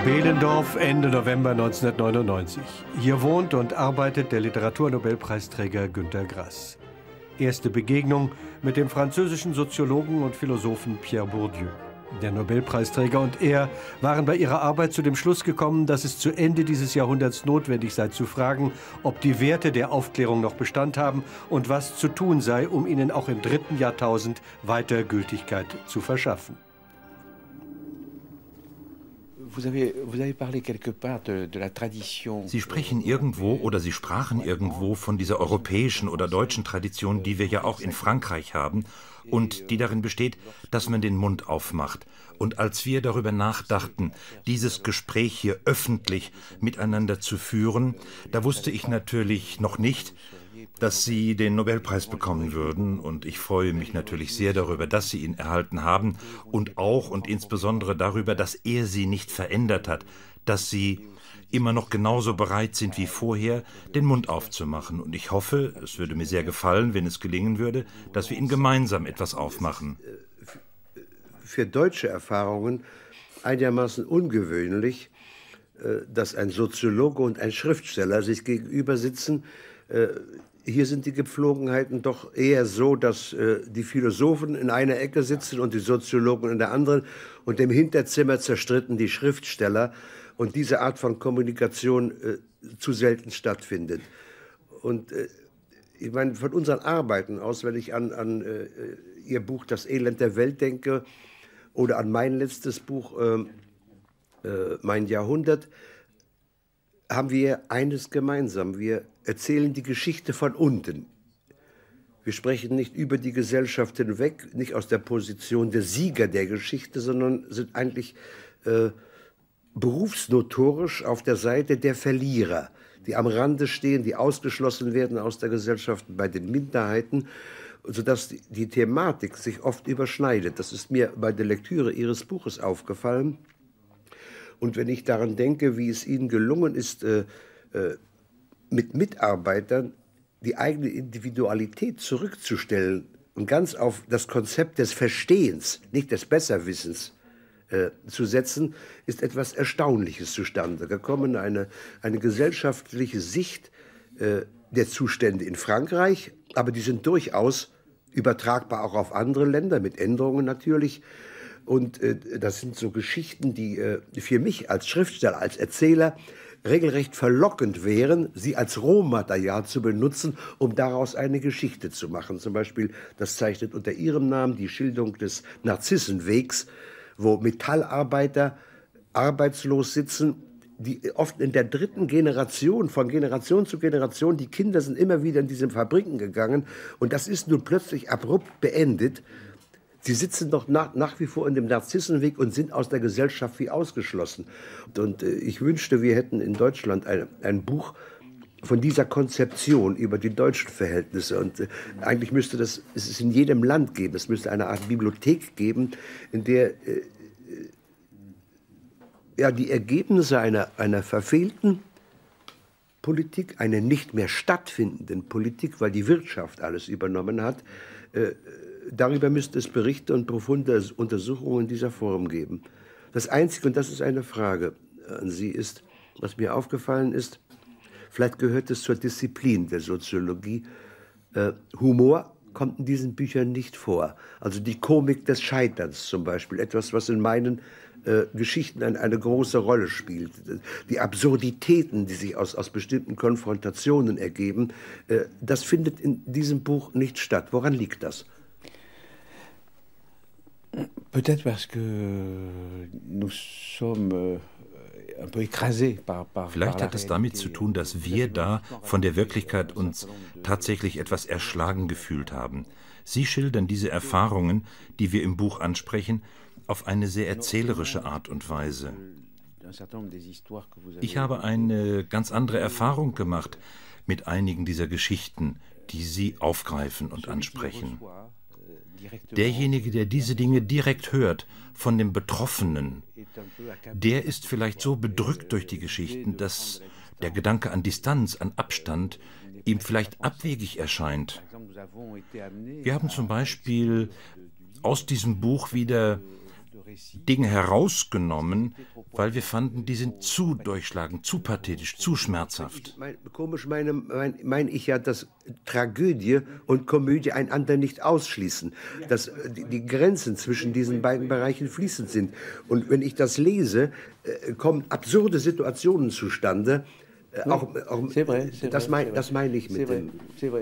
Behlendorf, Ende November 1999. Hier wohnt und arbeitet der Literaturnobelpreisträger Günter Grass. Erste Begegnung mit dem französischen Soziologen und Philosophen Pierre Bourdieu. Der Nobelpreisträger und er waren bei ihrer Arbeit zu dem Schluss gekommen, dass es zu Ende dieses Jahrhunderts notwendig sei zu fragen, ob die Werte der Aufklärung noch Bestand haben und was zu tun sei, um ihnen auch im 3. Jahrtausend weiter Gültigkeit zu verschaffen. Sie sprechen irgendwo oder Sie sprachen irgendwo von dieser europäischen oder deutschen Tradition, die wir ja auch in Frankreich haben und die darin besteht, dass man den Mund aufmacht. Und als wir darüber nachdachten, dieses Gespräch hier öffentlich miteinander zu führen, da wusste ich natürlich noch nicht, dass Sie den Nobelpreis bekommen würden, und ich freue mich natürlich sehr darüber, dass Sie ihn erhalten haben und auch und insbesondere darüber, dass er Sie nicht verändert hat, dass Sie immer noch genauso bereit sind wie vorher, den Mund aufzumachen. Und ich hoffe, es würde mir sehr gefallen, wenn es gelingen würde, dass wir ihn gemeinsam etwas aufmachen. Für deutsche Erfahrungen einigermaßen ungewöhnlich, dass ein Soziologe und ein Schriftsteller sich gegenüber sitzen. Hier sind die Gepflogenheiten doch eher so, dass die Philosophen in einer Ecke sitzen und die Soziologen in der anderen und im Hinterzimmer zerstritten die Schriftsteller und diese Art von Kommunikation zu selten stattfindet. Und ich meine, von unseren Arbeiten aus, wenn ich an Ihr Buch Das Elend der Welt denke oder an mein letztes Buch Mein Jahrhundert, haben wir eines gemeinsam. Wir erzählen die Geschichte von unten. Wir sprechen nicht über die Gesellschaft hinweg, nicht aus der Position der Sieger der Geschichte, sondern sind eigentlich berufsnotorisch auf der Seite der Verlierer, die am Rande stehen, die ausgeschlossen werden aus der Gesellschaft bei den Minderheiten, sodass die Thematik sich oft überschneidet. Das ist mir bei der Lektüre Ihres Buches aufgefallen. Und wenn ich daran denke, wie es Ihnen gelungen ist, mit Mitarbeitern die eigene Individualität zurückzustellen und ganz auf das Konzept des Verstehens, nicht des Besserwissens, zu setzen, ist etwas Erstaunliches zustande gekommen. Eine gesellschaftliche Sicht der Zustände in Frankreich, aber die sind durchaus übertragbar auch auf andere Länder, mit Änderungen natürlich. Und das sind so Geschichten, die für mich als Schriftsteller, als Erzähler regelrecht verlockend wären, sie als Rohmaterial zu benutzen, um daraus eine Geschichte zu machen. Zum Beispiel, das zeichnet unter Ihrem Namen die Schilderung des Narzissenwegs, wo Metallarbeiter arbeitslos sitzen, die oft in der 3. Generation, von Generation zu Generation, die Kinder sind immer wieder in diese Fabriken gegangen und das ist nun plötzlich abrupt beendet. Sie sitzen doch nach wie vor in dem Narzissenweg und sind aus der Gesellschaft wie ausgeschlossen. Und ich wünschte, wir hätten in Deutschland ein Buch von dieser Konzeption über die deutschen Verhältnisse. Und eigentlich müsste es in jedem Land geben. Es müsste eine Art Bibliothek geben, in der die Ergebnisse einer verfehlten Politik, einer nicht mehr stattfindenden Politik, weil die Wirtschaft alles übernommen hat, darüber müsste es Berichte und profunde Untersuchungen in dieser Form geben. Das Einzige, und das ist eine Frage an Sie, ist, was mir aufgefallen ist, vielleicht gehört es zur Disziplin der Soziologie, Humor kommt in diesen Büchern nicht vor. Also die Komik des Scheiterns zum Beispiel, etwas, was in meinen Geschichten eine große Rolle spielt. Die Absurditäten, die sich aus bestimmten Konfrontationen ergeben, das findet in diesem Buch nicht statt. Woran liegt das? Peut-être parce que nous sommes un peu écrasés par Vielleicht hat es damit zu tun, dass wir da von der Wirklichkeit uns tatsächlich etwas erschlagen gefühlt haben. Sie schildern diese Erfahrungen, die wir im Buch ansprechen, auf eine sehr erzählerische Art und Weise. Ich habe eine ganz andere Erfahrung gemacht mit einigen dieser Geschichten, die Sie aufgreifen und ansprechen. Derjenige, der diese Dinge direkt hört, von dem Betroffenen, der ist vielleicht so bedrückt durch die Geschichten, dass der Gedanke an Distanz, an Abstand ihm vielleicht abwegig erscheint. Wir haben zum Beispiel aus diesem Buch wieder Dinge herausgenommen, weil wir fanden, die sind zu durchschlagend, zu pathetisch, zu schmerzhaft. Komisch meine ich ja, dass Tragödie und Komödie einander nicht ausschließen, dass die Grenzen zwischen diesen beiden Bereichen fließend sind. Und wenn ich das lese, kommen absurde Situationen zustande. Das meine ich mit dem.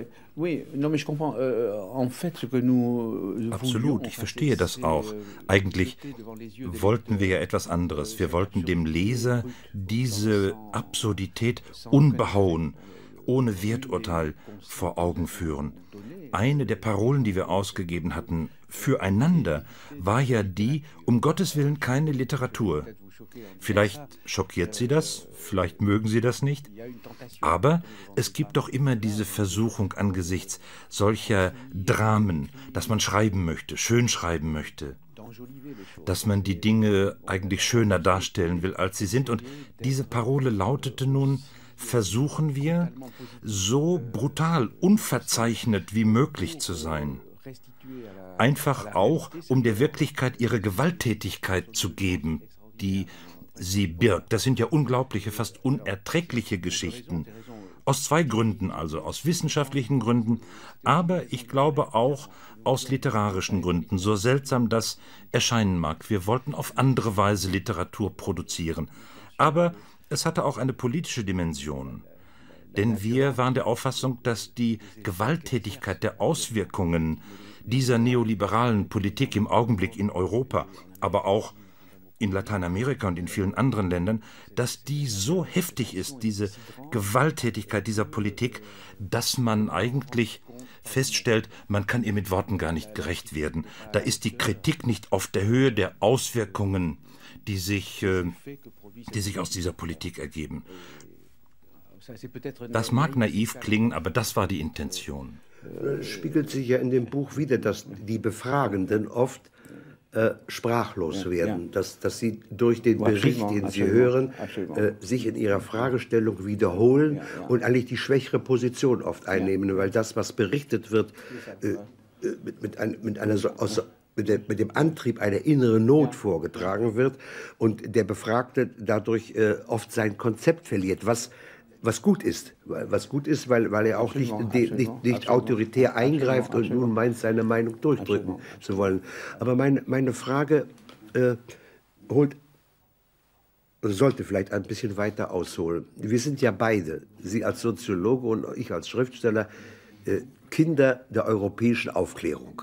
Absolut, ich verstehe das auch. Eigentlich wollten wir ja etwas anderes. Wir wollten dem Leser diese Absurdität unbehauen, ohne Werturteil vor Augen führen. Eine der Parolen, die wir ausgegeben hatten, füreinander, war ja die, um Gottes Willen keine Literatur. Vielleicht schockiert Sie das, vielleicht mögen Sie das nicht, aber es gibt doch immer diese Versuchung angesichts solcher Dramen, dass man schreiben möchte, schön schreiben möchte, dass man die Dinge eigentlich schöner darstellen will, als sie sind. Und diese Parole lautete nun: Versuchen wir, so brutal, unverzeichnet wie möglich zu sein. Einfach auch, um der Wirklichkeit ihre Gewalttätigkeit zu geben, die sie birgt. Das sind ja unglaubliche, fast unerträgliche Geschichten. Aus zwei Gründen also, aus wissenschaftlichen Gründen, aber ich glaube auch aus literarischen Gründen, so seltsam das erscheinen mag. Wir wollten auf andere Weise Literatur produzieren. Aber es hatte auch eine politische Dimension. Denn wir waren der Auffassung, dass die Gewalttätigkeit der Auswirkungen dieser neoliberalen Politik im Augenblick in Europa, aber auch in Lateinamerika und in vielen anderen Ländern, dass die so heftig ist, diese Gewalttätigkeit dieser Politik, dass man eigentlich feststellt, man kann ihr mit Worten gar nicht gerecht werden. Da ist die Kritik nicht auf der Höhe der Auswirkungen, die sich aus dieser Politik ergeben. Das mag naiv klingen, aber das war die Intention. Es spiegelt sich ja in dem Buch wider, dass die Befragenden oft sprachlos werden, dass sie durch den Bericht, den sie hören, sich in ihrer Fragestellung wiederholen und eigentlich die schwächere Position oft einnehmen, weil das, was berichtet wird, mit dem Antrieb einer inneren Not vorgetragen wird und der Befragte dadurch oft sein Konzept verliert, was gut ist, weil er auch nicht autoritär eingreift und nun meint, seine Meinung durchdrücken zu wollen. Aber meine Frage sollte vielleicht ein bisschen weiter ausholen. Wir sind ja beide, Sie als Soziologe und ich als Schriftsteller, Kinder der europäischen Aufklärung.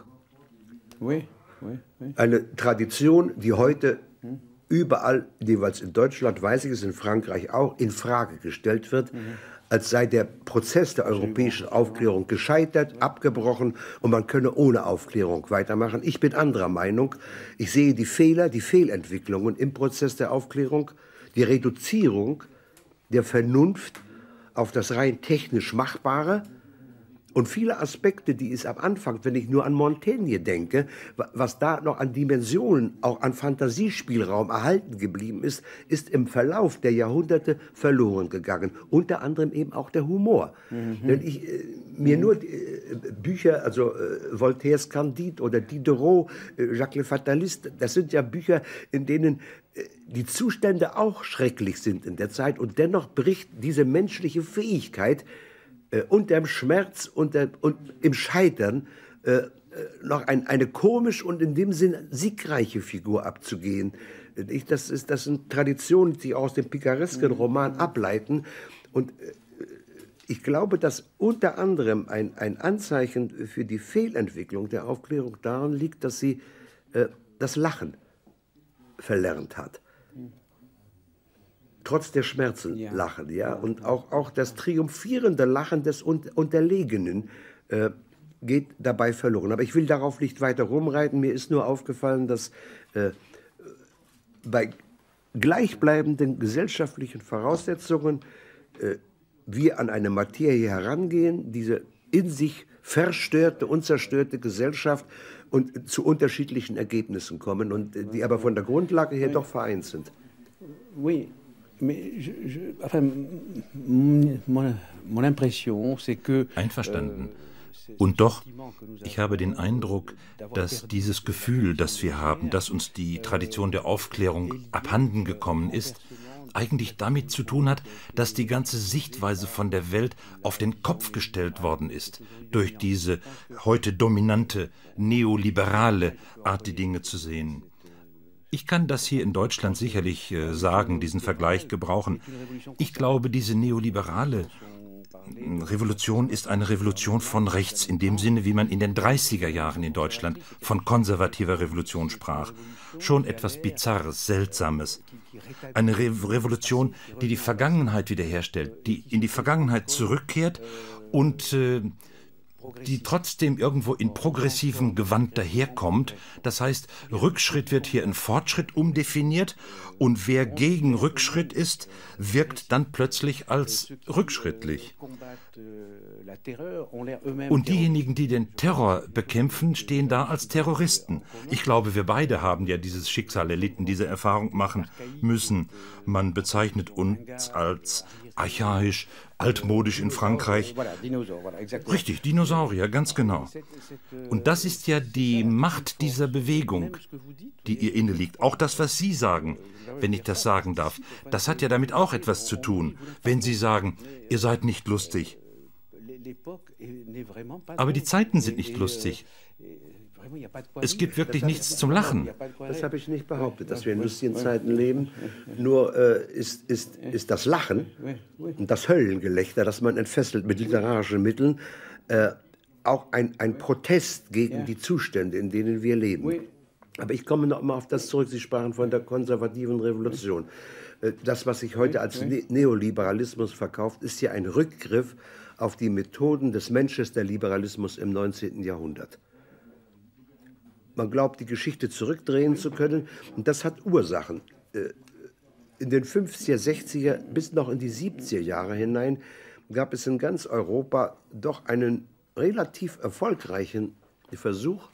Eine Tradition, die heute überall, jeweils in Deutschland, weiß ich es, in Frankreich auch, in Frage gestellt wird, als sei der Prozess der europäischen Aufklärung gescheitert, abgebrochen und man könne ohne Aufklärung weitermachen. Ich bin anderer Meinung. Ich sehe die Fehler, die Fehlentwicklungen im Prozess der Aufklärung, die Reduzierung der Vernunft auf das rein technisch Machbare und viele Aspekte, die es am Anfang, wenn ich nur an Montaigne denke, was da noch an Dimensionen, auch an Fantasiespielraum erhalten geblieben ist, ist im Verlauf der Jahrhunderte verloren gegangen. Unter anderem eben auch der Humor. Wenn ich mir nur Bücher, also Voltaires Candide oder Diderot, Jacques le Fataliste, das sind ja Bücher, in denen die Zustände auch schrecklich sind in der Zeit und dennoch bricht diese menschliche Fähigkeit, unter dem Schmerz und im Scheitern noch eine komisch und in dem Sinn siegreiche Figur abzugehen. Das sind Traditionen, die aus dem picaresken Roman ableiten. Und ich glaube, dass unter anderem ein Anzeichen für die Fehlentwicklung der Aufklärung darin liegt, dass sie das Lachen verlernt hat. Trotz der Schmerzen lachen, ja, und auch das triumphierende Lachen des Unterlegenen geht dabei verloren. Aber ich will darauf nicht weiter rumreiten. Mir ist nur aufgefallen, dass bei gleichbleibenden gesellschaftlichen Voraussetzungen wir an eine Materie herangehen, diese in sich verstörte und zerstörte Gesellschaft und zu unterschiedlichen Ergebnissen kommen und die aber von der Grundlage her doch vereint sind. Oui. Enfin, mon impression, c'est que Einverstanden. Und doch, ich habe den Eindruck, dass dieses Gefühl, das wir haben, dass uns die Tradition der Aufklärung abhanden gekommen ist, eigentlich damit zu tun hat, dass die ganze Sichtweise von der Welt auf den Kopf gestellt worden ist, durch diese heute dominante, neoliberale Art, die Dinge zu sehen. Ich kann das hier in Deutschland sicherlich sagen, diesen Vergleich gebrauchen. Ich glaube, diese neoliberale Revolution ist eine Revolution von rechts, in dem Sinne, wie man in den 30er Jahren in Deutschland von konservativer Revolution sprach. Schon etwas Bizarres, Seltsames. Eine Revolution, die die Vergangenheit wiederherstellt, die in die Vergangenheit zurückkehrt und die trotzdem irgendwo in progressivem Gewand daherkommt. Das heißt, Rückschritt wird hier in Fortschritt umdefiniert und wer gegen Rückschritt ist, wirkt dann plötzlich als rückschrittlich. Und diejenigen, die den Terror bekämpfen, stehen da als Terroristen. Ich glaube, wir beide haben ja dieses Schicksal erlitten, diese Erfahrung machen müssen. Man bezeichnet uns als archaisch, altmodisch in Frankreich. Richtig, Dinosaurier, ganz genau. Und das ist ja die Macht dieser Bewegung, die ihr inne liegt. Auch das, was Sie sagen, wenn ich das sagen darf, das hat ja damit auch etwas zu tun, wenn Sie sagen, ihr seid nicht lustig. Aber die Zeiten sind nicht lustig. Es gibt wirklich nichts zum Lachen. Das habe ich nicht behauptet, dass wir in lustigen Zeiten leben. Nur ist das Lachen und das Höllengelächter, das man entfesselt mit literarischen Mitteln, auch ein Protest gegen die Zustände, in denen wir leben. Aber ich komme noch mal auf das zurück. Sie sprachen von der konservativen Revolution. Das, was sich heute als Neoliberalismus verkauft, ist ja ein Rückgriff auf die Methoden des Manchester-Liberalismus im 19. Jahrhundert. Man glaubt, die Geschichte zurückdrehen zu können, und das hat Ursachen. In den 50er, 60er bis noch in die 70er Jahre hinein gab es in ganz Europa doch einen relativ erfolgreichen Versuch,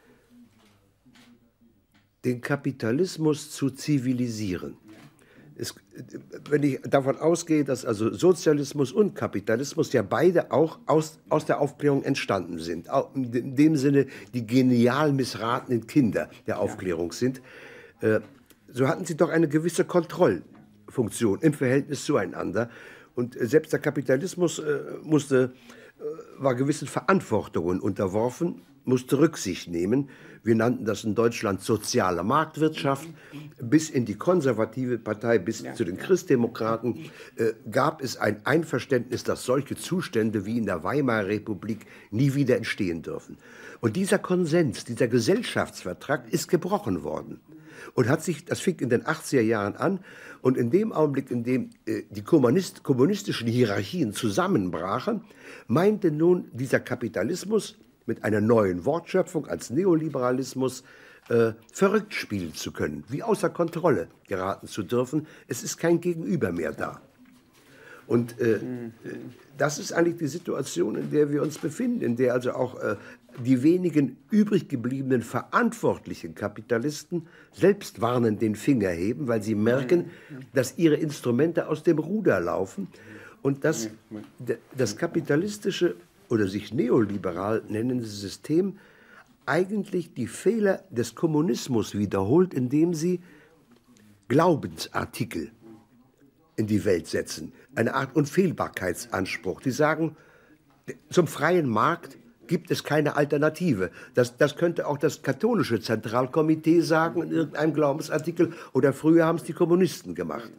den Kapitalismus zu zivilisieren. Wenn ich davon ausgehe, dass also Sozialismus und Kapitalismus ja beide auch aus der Aufklärung entstanden sind, in dem Sinne die genial missratenen Kinder der Aufklärung sind, so hatten sie doch eine gewisse Kontrollfunktion im Verhältnis zueinander. Und selbst der Kapitalismus war gewissen Verantwortungen unterworfen, musste Rücksicht nehmen. Wir nannten das in Deutschland soziale Marktwirtschaft. Bis in die konservative Partei, bis zu den Christdemokraten, gab es ein Einverständnis, dass solche Zustände wie in der Weimarer Republik nie wieder entstehen dürfen. Und dieser Konsens, dieser Gesellschaftsvertrag ist gebrochen worden. Und das fing in den 80er Jahren an. Und in dem Augenblick, in dem die kommunistischen Hierarchien zusammenbrachen, meinte nun dieser Kapitalismus mit einer neuen Wortschöpfung als Neoliberalismus verrückt spielen zu können, wie außer Kontrolle geraten zu dürfen. Es ist kein Gegenüber mehr da. Und das ist eigentlich die Situation, in der wir uns befinden, in der also auch die wenigen übrig gebliebenen verantwortlichen Kapitalisten selbst warnend den Finger heben, weil sie merken, dass ihre Instrumente aus dem Ruder laufen und dass das kapitalistische oder sich neoliberal nennende System eigentlich die Fehler des Kommunismus wiederholt, indem sie Glaubensartikel in die Welt setzen, eine Art Unfehlbarkeitsanspruch. Die sagen, zum freien Markt gibt es keine Alternative. Das könnte auch das katholische Zentralkomitee sagen in irgendeinem Glaubensartikel, oder früher haben es die Kommunisten gemacht.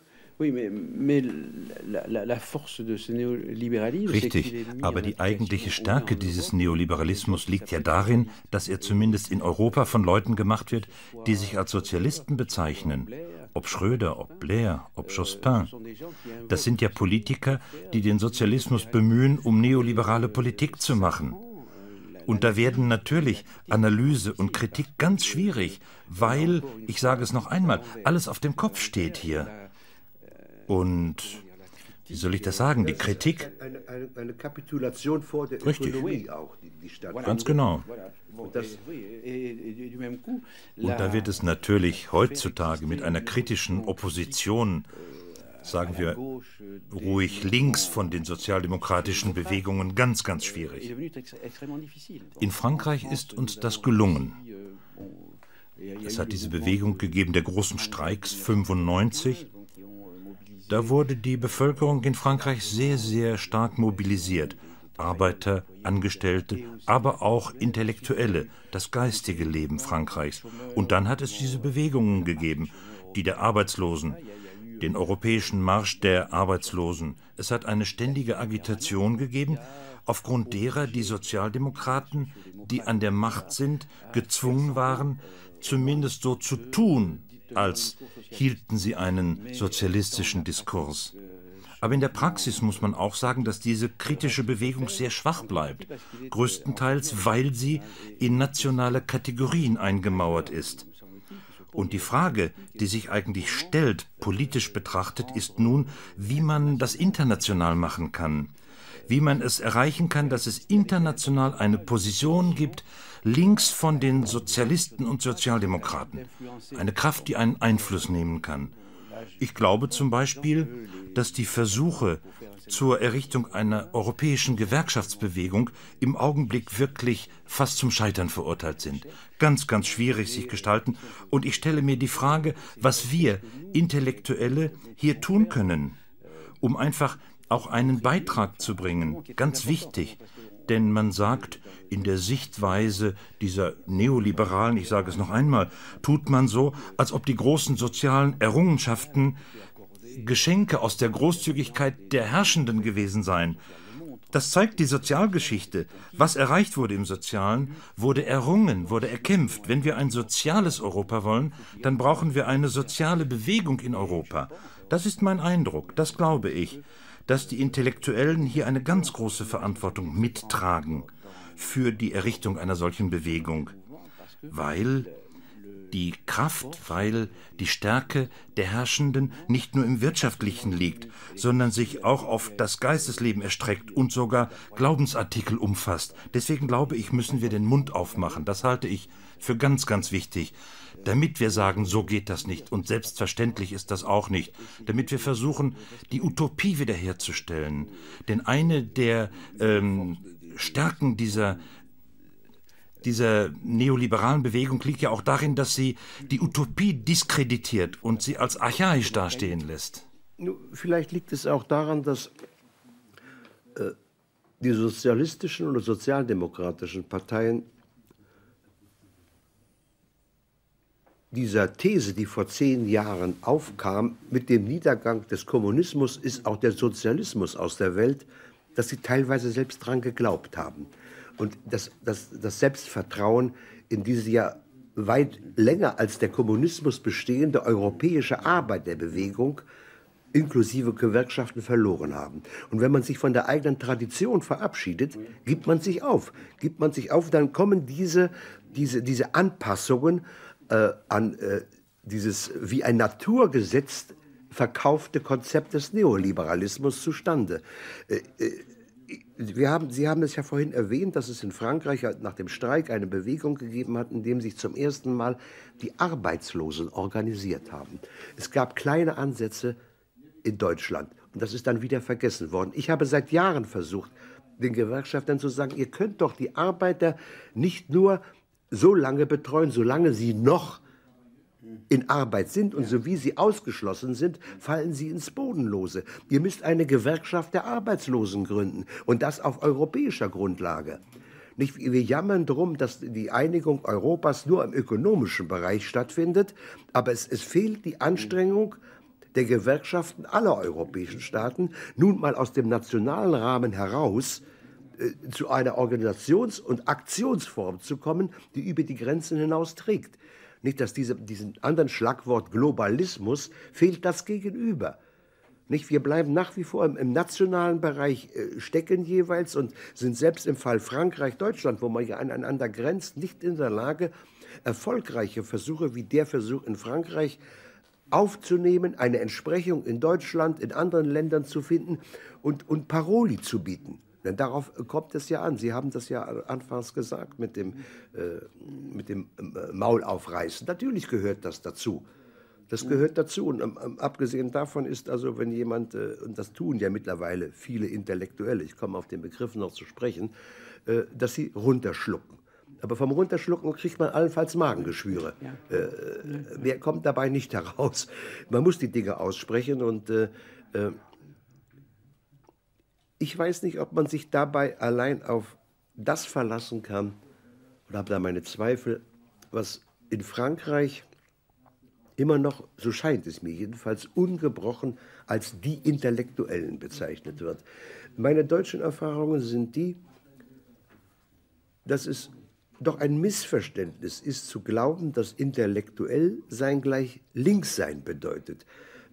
Richtig, aber die eigentliche Stärke dieses Neoliberalismus liegt ja darin, dass er zumindest in Europa von Leuten gemacht wird, die sich als Sozialisten bezeichnen. Ob Schröder, ob Blair, ob Jospin. Das sind ja Politiker, die den Sozialismus bemühen, um neoliberale Politik zu machen. Und da werden natürlich Analyse und Kritik ganz schwierig, weil, ich sage es noch einmal, alles auf dem Kopf steht hier. Und, wie soll ich das sagen, die Kritik... Eine Kapitulation vor der Ökonomie auch, die stattfindet. Ganz genau. Und da wird es natürlich heutzutage mit einer kritischen Opposition sagen wir ruhig, links von den sozialdemokratischen Bewegungen ganz, ganz schwierig. In Frankreich ist uns das gelungen. Es hat diese Bewegung gegeben der großen Streiks 1995. Da wurde die Bevölkerung in Frankreich sehr, sehr stark mobilisiert. Arbeiter, Angestellte, aber auch Intellektuelle, das geistige Leben Frankreichs. Und dann hat es diese Bewegungen gegeben, die der Arbeitslosen, den Europäischen Marsch der Arbeitslosen. Es hat eine ständige Agitation gegeben, aufgrund derer die Sozialdemokraten, die an der Macht sind, gezwungen waren, zumindest so zu tun, als hielten sie einen sozialistischen Diskurs. Aber in der Praxis muss man auch sagen, dass diese kritische Bewegung sehr schwach bleibt, größtenteils weil sie in nationale Kategorien eingemauert ist. Und die Frage, die sich eigentlich stellt, politisch betrachtet, ist nun, wie man das international machen kann. Wie man es erreichen kann, dass es international eine Position gibt, links von den Sozialisten und Sozialdemokraten. Eine Kraft, die einen Einfluss nehmen kann. Ich glaube zum Beispiel, dass die Versuche zur Errichtung einer europäischen Gewerkschaftsbewegung im Augenblick wirklich fast zum Scheitern verurteilt sind. Ganz, ganz schwierig sich gestalten. Und ich stelle mir die Frage, was wir Intellektuelle hier tun können, um einfach auch einen Beitrag zu bringen. Ganz wichtig. Denn man sagt, in der Sichtweise dieser Neoliberalen, ich sage es noch einmal, tut man so, als ob die großen sozialen Errungenschaften Geschenke aus der Großzügigkeit der Herrschenden gewesen seien. Das zeigt die Sozialgeschichte. Was erreicht wurde im Sozialen, wurde errungen, wurde erkämpft. Wenn wir ein soziales Europa wollen, dann brauchen wir eine soziale Bewegung in Europa. Das ist mein Eindruck, das glaube ich, dass die Intellektuellen hier eine ganz große Verantwortung mittragen für die Errichtung einer solchen Bewegung, weil die Kraft, weil die Stärke der Herrschenden nicht nur im Wirtschaftlichen liegt, sondern sich auch auf das Geistesleben erstreckt und sogar Glaubensartikel umfasst. Deswegen glaube ich, müssen wir den Mund aufmachen. Das halte ich für ganz, ganz wichtig, damit wir sagen, so geht das nicht und selbstverständlich ist das auch nicht, damit wir versuchen, die Utopie wiederherzustellen. Denn eine der Stärken dieser neoliberalen Bewegung liegt ja auch darin, dass sie die Utopie diskreditiert und sie als archaisch dastehen lässt. Vielleicht liegt es auch daran, dass die sozialistischen oder sozialdemokratischen Parteien dieser These, die vor 10 Jahren aufkam, mit dem Niedergang des Kommunismus ist auch der Sozialismus aus der Welt, dass sie teilweise selbst daran geglaubt haben. Und das Selbstvertrauen in diese ja weit länger als der Kommunismus bestehende europäische Arbeiterbewegung inklusive Gewerkschaften verloren haben. Und wenn man sich von der eigenen Tradition verabschiedet, gibt man sich auf. Gibt man sich auf, dann kommen diese Anpassungen an dieses wie ein Naturgesetz verkaufte Konzept des Neoliberalismus zustande. Sie haben es ja vorhin erwähnt, dass es in Frankreich nach dem Streik eine Bewegung gegeben hat, in dem sich zum ersten Mal die Arbeitslosen organisiert haben. Es gab kleine Ansätze in Deutschland und das ist dann wieder vergessen worden. Ich habe seit Jahren versucht, den Gewerkschaftern zu sagen, ihr könnt doch die Arbeiter nicht nur so lange betreuen, solange sie noch in Arbeit sind und so wie sie ausgeschlossen sind, fallen sie ins Bodenlose. Ihr müsst eine Gewerkschaft der Arbeitslosen gründen und das auf europäischer Grundlage. Nicht, wir jammern darum, dass die Einigung Europas nur im ökonomischen Bereich stattfindet, aber es fehlt die Anstrengung der Gewerkschaften aller europäischen Staaten, nun mal aus dem nationalen Rahmen heraus zu einer Organisations- und Aktionsform zu kommen, die über die Grenzen hinaus trägt. Nicht, dass diesem anderen Schlagwort Globalismus fehlt das Gegenüber. Nicht, wir bleiben nach wie vor im nationalen Bereich stecken jeweils und sind selbst im Fall Frankreich, Deutschland, wo man ja aneinander grenzt, nicht in der Lage, erfolgreiche Versuche wie der Versuch in Frankreich aufzunehmen, eine Entsprechung in Deutschland, in anderen Ländern zu finden und Paroli zu bieten. Denn darauf kommt es ja an. Sie haben das ja anfangs gesagt mit dem Maul aufreißen. Natürlich gehört das dazu. Das gehört dazu. Und abgesehen davon ist also, wenn jemand, und das tun ja mittlerweile viele Intellektuelle, ich komme auf den Begriff noch zu sprechen, dass sie runterschlucken. Aber vom Runterschlucken kriegt man allenfalls Magengeschwüre. Mehr kommt dabei nicht heraus. Man muss die Dinge aussprechen und ich weiß nicht, ob man sich dabei allein auf das verlassen kann, oder habe da meine Zweifel, was in Frankreich immer noch, so scheint es mir jedenfalls, ungebrochen als die Intellektuellen bezeichnet wird. Meine deutschen Erfahrungen sind die, dass es doch ein Missverständnis ist, zu glauben, dass intellektuell sein gleich links sein bedeutet.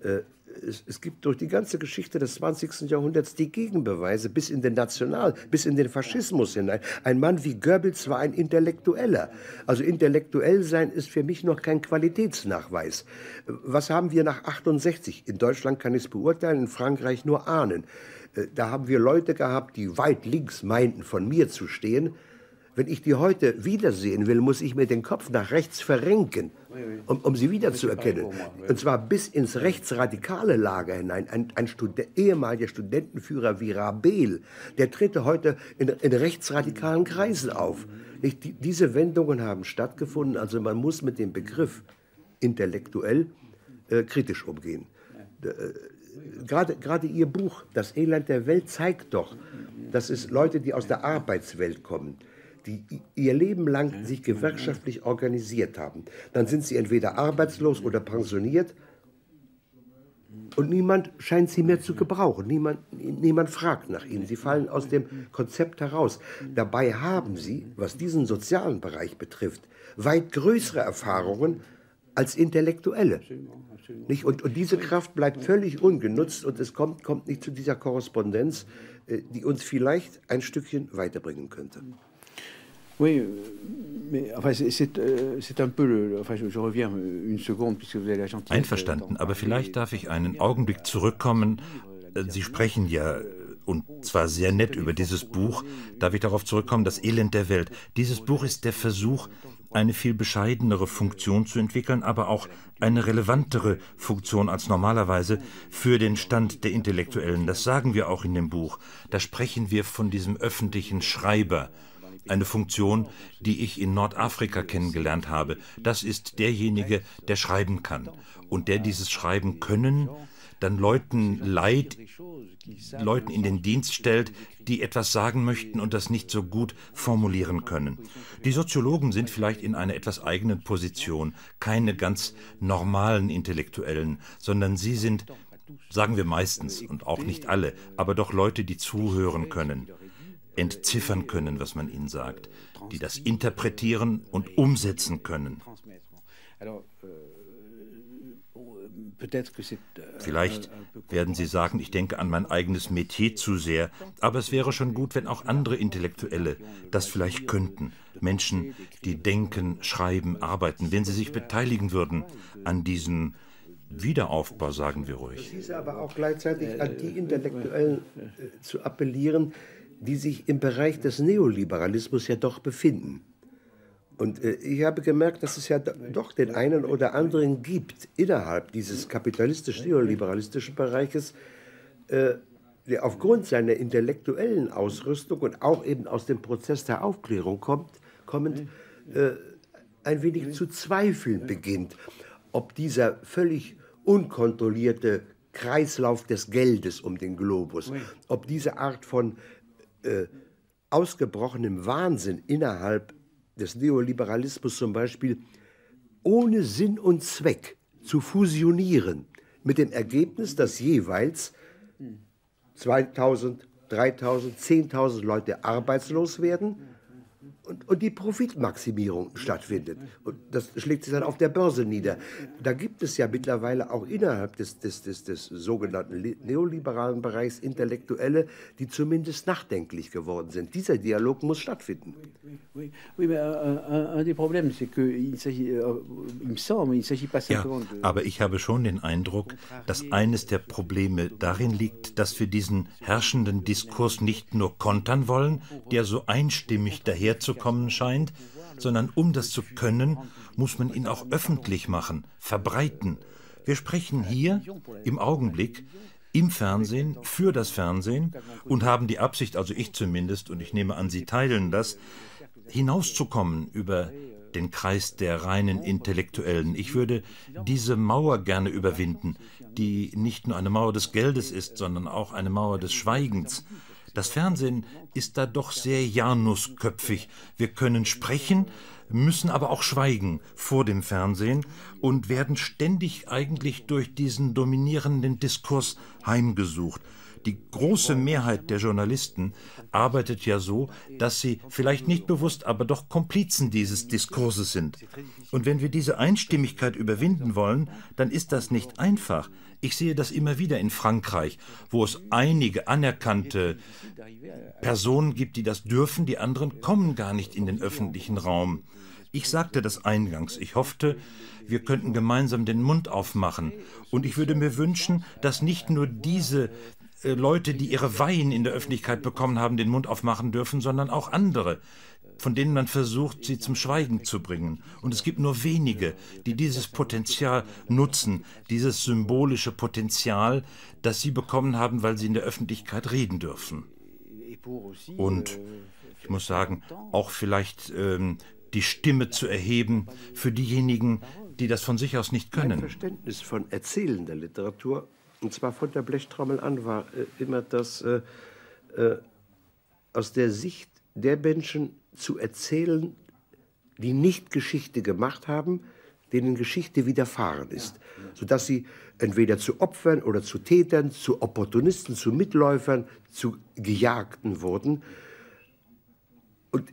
Es gibt durch die ganze Geschichte des 20. Jahrhunderts die Gegenbeweise bis in den bis in den Faschismus hinein. Ein Mann wie Goebbels war ein Intellektueller. Also intellektuell sein ist für mich noch kein Qualitätsnachweis. Was haben wir nach 68? In Deutschland kann ich es beurteilen, in Frankreich nur ahnen. Da haben wir Leute gehabt, die weit links meinten, von mir zu stehen. Wenn ich die heute wiedersehen will, muss ich mir den Kopf nach rechts verrenken, um sie wiederzuerkennen. Und zwar bis ins rechtsradikale Lager hinein. Ein ehemaliger Studentenführer wie Rabel, der tritt heute in rechtsradikalen Kreisen auf. Diese Wendungen haben stattgefunden. Also man muss mit dem Begriff intellektuell kritisch umgehen. Gerade Ihr Buch, Das Elend der Welt, zeigt doch, dass es Leute, die aus der Arbeitswelt kommen, die ihr Leben lang sich gewerkschaftlich organisiert haben. Dann sind sie entweder arbeitslos oder pensioniert und niemand scheint sie mehr zu gebrauchen. Niemand fragt nach ihnen. Sie fallen aus dem Konzept heraus. Dabei haben sie, was diesen sozialen Bereich betrifft, weit größere Erfahrungen als Intellektuelle. Nicht? Und diese Kraft bleibt völlig ungenutzt und es kommt nicht zu dieser Korrespondenz, die uns vielleicht ein Stückchen weiterbringen könnte. Oui, mais enfin, c'est un peu enfin, je reviens une seconde, puisque vous avez la gentillesse. Einverstanden, aber vielleicht darf ich einen Augenblick zurückkommen. Sie sprechen ja, und zwar sehr nett über dieses Buch. Darf ich darauf zurückkommen, Das Elend der Welt. Dieses Buch ist der Versuch, eine viel bescheidenere Funktion zu entwickeln, aber auch eine relevantere Funktion als normalerweise für den Stand der Intellektuellen. Das sagen wir auch in dem Buch. Da sprechen wir von diesem öffentlichen Schreiber. Eine Funktion, die ich in Nordafrika kennengelernt habe. Das ist derjenige, der schreiben kann. Und der dieses Schreiben können, dann Leuten in den Dienst stellt, die etwas sagen möchten und das nicht so gut formulieren können. Die Soziologen sind vielleicht in einer etwas eigenen Position, keine ganz normalen Intellektuellen, sondern sie sind, sagen wir meistens, und auch nicht alle, aber doch Leute, die zuhören können, entziffern können, was man ihnen sagt, die das interpretieren und umsetzen können. Vielleicht werden Sie sagen, ich denke an mein eigenes Metier zu sehr, aber es wäre schon gut, wenn auch andere Intellektuelle das vielleicht könnten. Menschen, die denken, schreiben, arbeiten, wenn sie sich beteiligen würden an diesem Wiederaufbau, sagen wir ruhig. Es ist aber auch gleichzeitig an die Intellektuellen zu appellieren, die sich im Bereich des Neoliberalismus ja doch befinden. Und ich habe gemerkt, dass es ja doch den einen oder anderen gibt innerhalb dieses kapitalistisch-neoliberalistischen Bereiches, der aufgrund seiner intellektuellen Ausrüstung und auch eben aus dem Prozess der Aufklärung kommend ein wenig zu zweifeln beginnt, ob dieser völlig unkontrollierte Kreislauf des Geldes um den Globus, ob diese Art von ausgebrochenem Wahnsinn innerhalb des Neoliberalismus zum Beispiel ohne Sinn und Zweck zu fusionieren, mit dem Ergebnis, dass jeweils 2.000, 3.000, 10.000 Leute arbeitslos werden und die Profitmaximierung stattfindet. Und das schlägt sich dann auf der Börse nieder. Da gibt es ja mittlerweile auch innerhalb des sogenannten neoliberalen Bereichs Intellektuelle, die zumindest nachdenklich geworden sind. Dieser Dialog muss stattfinden. Ja, aber ich habe schon den Eindruck, dass eines der Probleme darin liegt, dass wir diesen herrschenden Diskurs nicht nur kontern wollen, der so einstimmig daherzukommen scheint, sondern um das zu können, muss man ihn auch öffentlich machen, verbreiten. Wir sprechen hier im Augenblick im Fernsehen, für das Fernsehen und haben die Absicht, also ich zumindest, und ich nehme an, Sie teilen das, hinauszukommen über den Kreis der reinen Intellektuellen. Ich würde diese Mauer gerne überwinden, die nicht nur eine Mauer des Geldes ist, sondern auch eine Mauer des Schweigens. Das Fernsehen ist da doch sehr janusköpfig. Wir können sprechen, müssen aber auch schweigen vor dem Fernsehen und werden ständig eigentlich durch diesen dominierenden Diskurs heimgesucht. Die große Mehrheit der Journalisten arbeitet ja so, dass sie vielleicht nicht bewusst, aber doch Komplizen dieses Diskurses sind. Und wenn wir diese Einstimmigkeit überwinden wollen, dann ist das nicht einfach. Ich sehe das immer wieder in Frankreich, wo es einige anerkannte Personen gibt, die das dürfen, die anderen kommen gar nicht in den öffentlichen Raum. Ich sagte das eingangs, ich hoffte, wir könnten gemeinsam den Mund aufmachen. Und ich würde mir wünschen, dass nicht nur diese Leute, die ihre Weihen in der Öffentlichkeit bekommen haben, den Mund aufmachen dürfen, sondern auch andere, von denen man versucht, sie zum Schweigen zu bringen. Und es gibt nur wenige, die dieses Potenzial nutzen, dieses symbolische Potenzial, das sie bekommen haben, weil sie in der Öffentlichkeit reden dürfen. Und ich muss sagen, auch vielleicht die Stimme zu erheben für diejenigen, die das von sich aus nicht können. Mein Verständnis von erzählender Literatur, und zwar von der Blechtrommel an, war immer das aus der Sicht der Menschen zu erzählen, die nicht Geschichte gemacht haben, denen Geschichte widerfahren ist, sodass sie entweder zu Opfern oder zu Tätern, zu Opportunisten, zu Mitläufern, zu Gejagten wurden. Und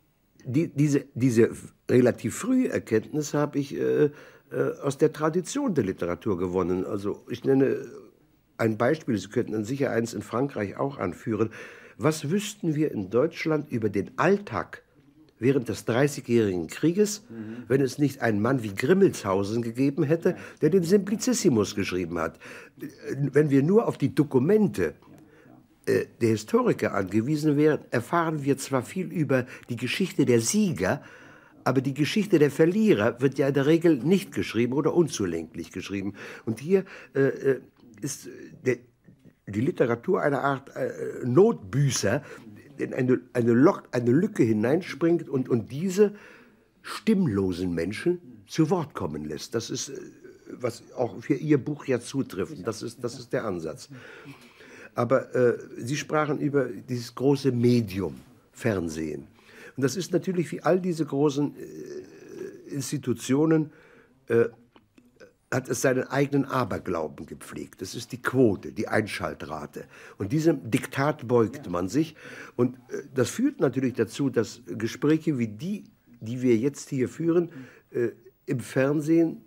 diese relativ frühe Erkenntnis habe ich aus der Tradition der Literatur gewonnen. Also ich nenne ein Beispiel, Sie könnten dann sicher eins in Frankreich auch anführen. Was wüssten wir in Deutschland über den Alltag während des Dreißigjährigen Krieges, wenn es nicht einen Mann wie Grimmelshausen gegeben hätte, der den Simplicissimus geschrieben hat? Wenn wir nur auf die Dokumente der Historiker angewiesen wären, erfahren wir zwar viel über die Geschichte der Sieger, aber die Geschichte der Verlierer wird ja in der Regel nicht geschrieben oder unzulänglich geschrieben. Und hier ist die Literatur eine Art Notbüßer, in eine Lücke hineinspringt und diese stimmlosen Menschen zu Wort kommen lässt. Das ist, was auch für Ihr Buch ja zutrifft. Und das ist der Ansatz. Aber Sie sprachen über dieses große Medium, Fernsehen. Und das ist natürlich wie all diese großen Institutionen, hat es seinen eigenen Aberglauben gepflegt. Das ist die Quote, die Einschaltrate. Und diesem Diktat beugt man sich. Und das führt natürlich dazu, dass Gespräche wie die wir jetzt hier führen, im Fernsehen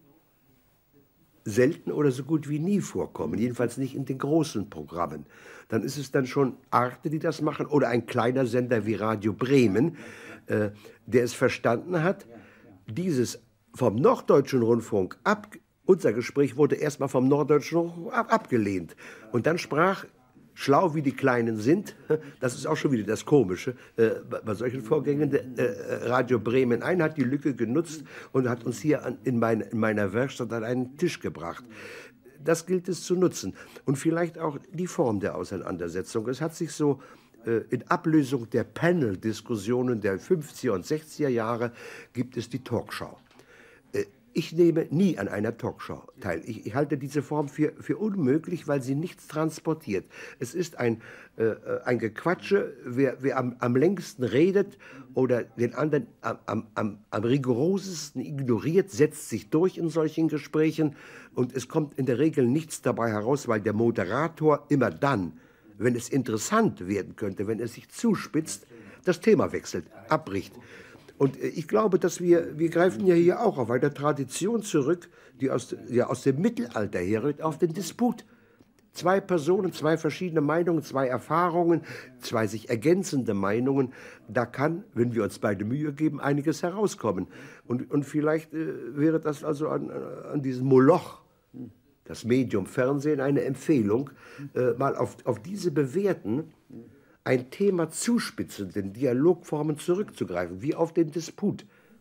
selten oder so gut wie nie vorkommen. Jedenfalls nicht in den großen Programmen. Dann ist es dann schon Arte, die das machen, oder ein kleiner Sender wie Radio Bremen, der es verstanden hat, dieses vom Norddeutschen Rundfunk unser Gespräch wurde erstmal vom Norddeutschen Rundfunk abgelehnt. Und dann sprach, schlau wie die Kleinen sind, das ist auch schon wieder das Komische, bei solchen Vorgängen, Radio Bremen ein hat die Lücke genutzt und hat uns hier in meiner Werkstatt an einen Tisch gebracht. Das gilt es zu nutzen. Und vielleicht auch die Form der Auseinandersetzung. Es hat sich so in Ablösung der Panel-Diskussionen der 50er und 60er Jahre gibt es die Talkshow. Ich nehme nie an einer Talkshow teil. Ich halte diese Form für unmöglich, weil sie nichts transportiert. Es ist ein Gequatsche, wer am längsten redet oder den anderen am rigorosesten ignoriert, setzt sich durch in solchen Gesprächen. Und es kommt in der Regel nichts dabei heraus, weil der Moderator immer dann, wenn es interessant werden könnte, wenn es sich zuspitzt, das Thema wechselt, abbricht. Und ich glaube, dass wir greifen ja hier auch auf eine Tradition zurück, die aus dem Mittelalter herrührt, auf den Disput. Zwei Personen, zwei verschiedene Meinungen, zwei Erfahrungen, zwei sich ergänzende Meinungen. Da kann, wenn wir uns beide Mühe geben, einiges herauskommen. Und vielleicht wäre das also an diesem Moloch, das Medium Fernsehen, eine Empfehlung, mal auf diese bewährten, ein Thema zuspitzenden Dialogformen zurückzugreifen, wie auf den Disput.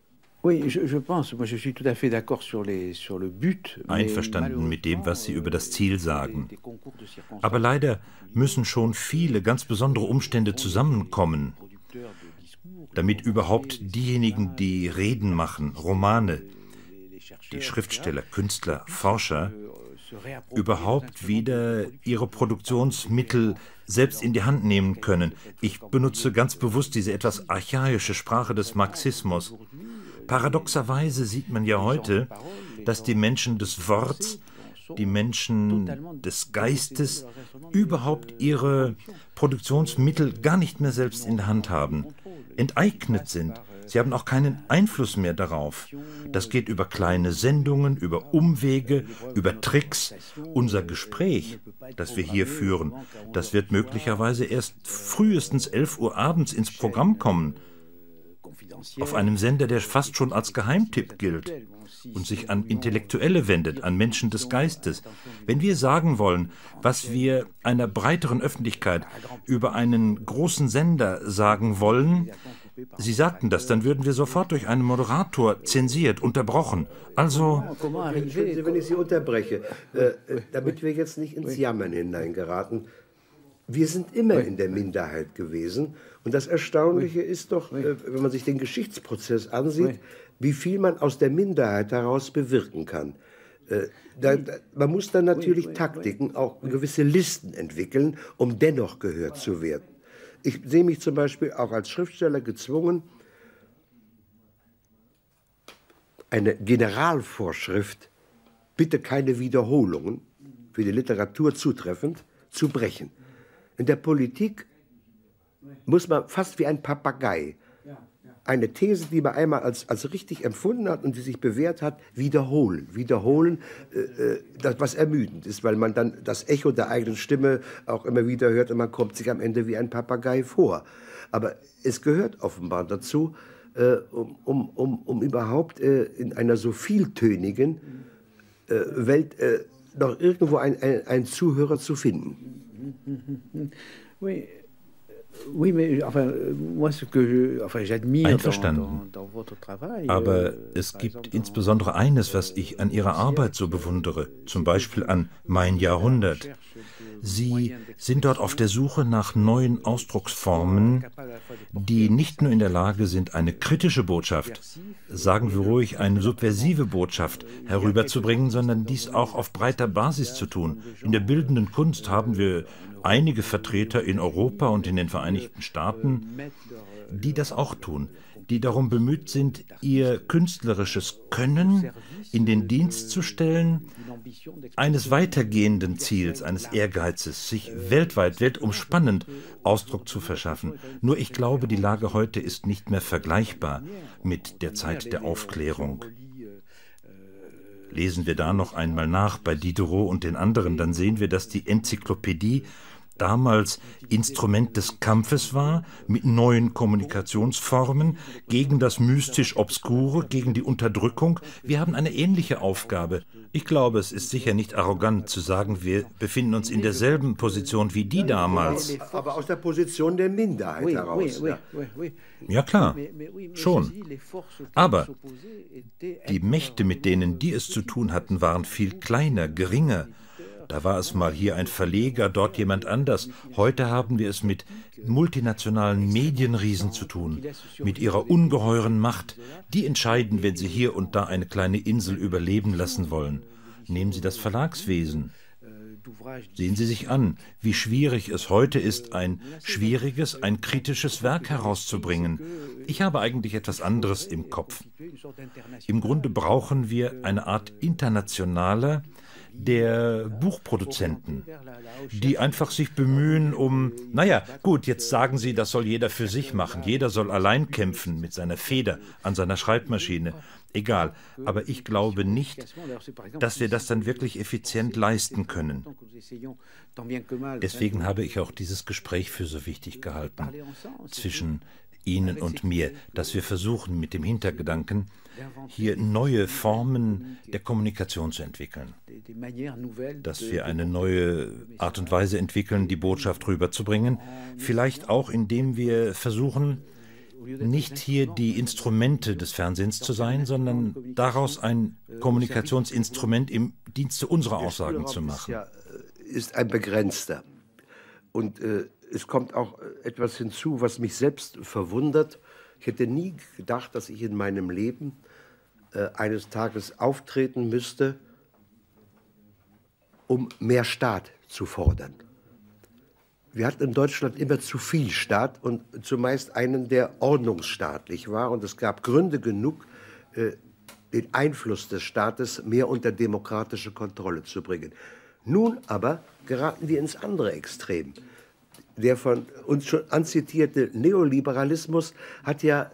Einverstanden mit dem, was Sie über das Ziel sagen. Aber leider müssen schon viele ganz besondere Umstände zusammenkommen, damit überhaupt diejenigen, die Reden machen, Romane, die Schriftsteller, Künstler, Forscher, überhaupt wieder ihre Produktionsmittel selbst in die Hand nehmen können. Ich benutze ganz bewusst diese etwas archaische Sprache des Marxismus. Paradoxerweise sieht man ja heute, dass die Menschen des Worts, die Menschen des Geistes überhaupt ihre Produktionsmittel gar nicht mehr selbst in der Hand haben, enteignet sind. Sie haben auch keinen Einfluss mehr darauf. Das geht über kleine Sendungen, über Umwege, über Tricks. Unser Gespräch, das wir hier führen, das wird möglicherweise erst frühestens 11 Uhr abends ins Programm kommen. Auf einem Sender, der fast schon als Geheimtipp gilt und sich an Intellektuelle wendet, an Menschen des Geistes. Wenn wir sagen wollen, was wir einer breiteren Öffentlichkeit über einen großen Sender sagen wollen, Sie sagten das, dann würden wir sofort durch einen Moderator zensiert, unterbrochen. Also... Wenn ich Sie unterbreche, damit wir jetzt nicht ins Jammern hineingeraten, wir sind immer in der Minderheit gewesen. Und das Erstaunliche ist doch, wenn man sich den Geschichtsprozess ansieht, wie viel man aus der Minderheit heraus bewirken kann. Man muss dann natürlich Taktiken, auch gewisse Listen entwickeln, um dennoch gehört zu werden. Ich sehe mich zum Beispiel auch als Schriftsteller gezwungen, eine Generalvorschrift, bitte keine Wiederholungen, für die Literatur zutreffend, zu brechen. In der Politik muss man fast wie ein Papagei eine These, die man einmal als richtig empfunden hat und die sich bewährt hat, wiederholen. Wiederholen, das, was ermüdend ist, weil man dann das Echo der eigenen Stimme auch immer wieder hört und man kommt sich am Ende wie ein Papagei vor. Aber es gehört offenbar dazu, um überhaupt in einer so vieltönigen Welt noch irgendwo einen Zuhörer zu finden. Einverstanden. Aber es gibt insbesondere eines, was ich an Ihrer Arbeit so bewundere, zum Beispiel an Mein Jahrhundert. Sie sind dort auf der Suche nach neuen Ausdrucksformen, die nicht nur in der Lage sind, eine kritische Botschaft, sagen wir ruhig eine subversive Botschaft herüberzubringen, sondern dies auch auf breiter Basis zu tun. In der bildenden Kunst haben wir einige Vertreter in Europa und in den Vereinigten Staaten, die das auch tun, die darum bemüht sind, ihr künstlerisches Können in den Dienst zu stellen, eines weitergehenden Ziels, eines Ehrgeizes, sich weltweit, weltumspannend Ausdruck zu verschaffen. Nur ich glaube, die Lage heute ist nicht mehr vergleichbar mit der Zeit der Aufklärung. Lesen wir da noch einmal nach bei Diderot und den anderen, dann sehen wir, dass die Enzyklopädie damals Instrument des Kampfes war, mit neuen Kommunikationsformen, gegen das mystisch Obskure, gegen die Unterdrückung. Wir haben eine ähnliche Aufgabe. Ich glaube, es ist sicher nicht arrogant zu sagen, wir befinden uns in derselben Position wie die damals. Aber aus der Position der Minderheit heraus. Ja klar, schon. Aber die Mächte, mit denen die es zu tun hatten, waren viel kleiner, geringer. Da war es mal hier ein Verleger, dort jemand anders. Heute haben wir es mit multinationalen Medienriesen zu tun, mit ihrer ungeheuren Macht. Die entscheiden, wenn sie hier und da eine kleine Insel überleben lassen wollen. Nehmen Sie das Verlagswesen. Sehen Sie sich an, wie schwierig es heute ist, ein schwieriges, ein kritisches Werk herauszubringen. Ich habe eigentlich etwas anderes im Kopf. Im Grunde brauchen wir eine Art internationaler der Buchproduzenten, die einfach sich bemühen naja, gut, jetzt sagen Sie, das soll jeder für sich machen, jeder soll allein kämpfen mit seiner Feder an seiner Schreibmaschine. Egal, aber ich glaube nicht, dass wir das dann wirklich effizient leisten können. Deswegen habe ich auch dieses Gespräch für so wichtig gehalten zwischen Ihnen und mir, dass wir versuchen, mit dem Hintergedanken, hier neue Formen der Kommunikation zu entwickeln. Dass wir eine neue Art und Weise entwickeln, die Botschaft rüberzubringen. Vielleicht auch, indem wir versuchen, nicht hier die Instrumente des Fernsehens zu sein, sondern daraus ein Kommunikationsinstrument im Dienste unserer Aussagen zu machen. Ist ein begrenzter. Und es kommt auch etwas hinzu, was mich selbst verwundert. Ich hätte nie gedacht, dass ich in meinem Leben eines Tages auftreten müsste, um mehr Staat zu fordern. Wir hatten in Deutschland immer zu viel Staat und zumeist einen, der ordnungsstaatlich war. Und es gab Gründe genug, den Einfluss des Staates mehr unter demokratische Kontrolle zu bringen. Nun aber geraten wir ins andere Extrem. Der von uns schon anzitierte Neoliberalismus hat ja,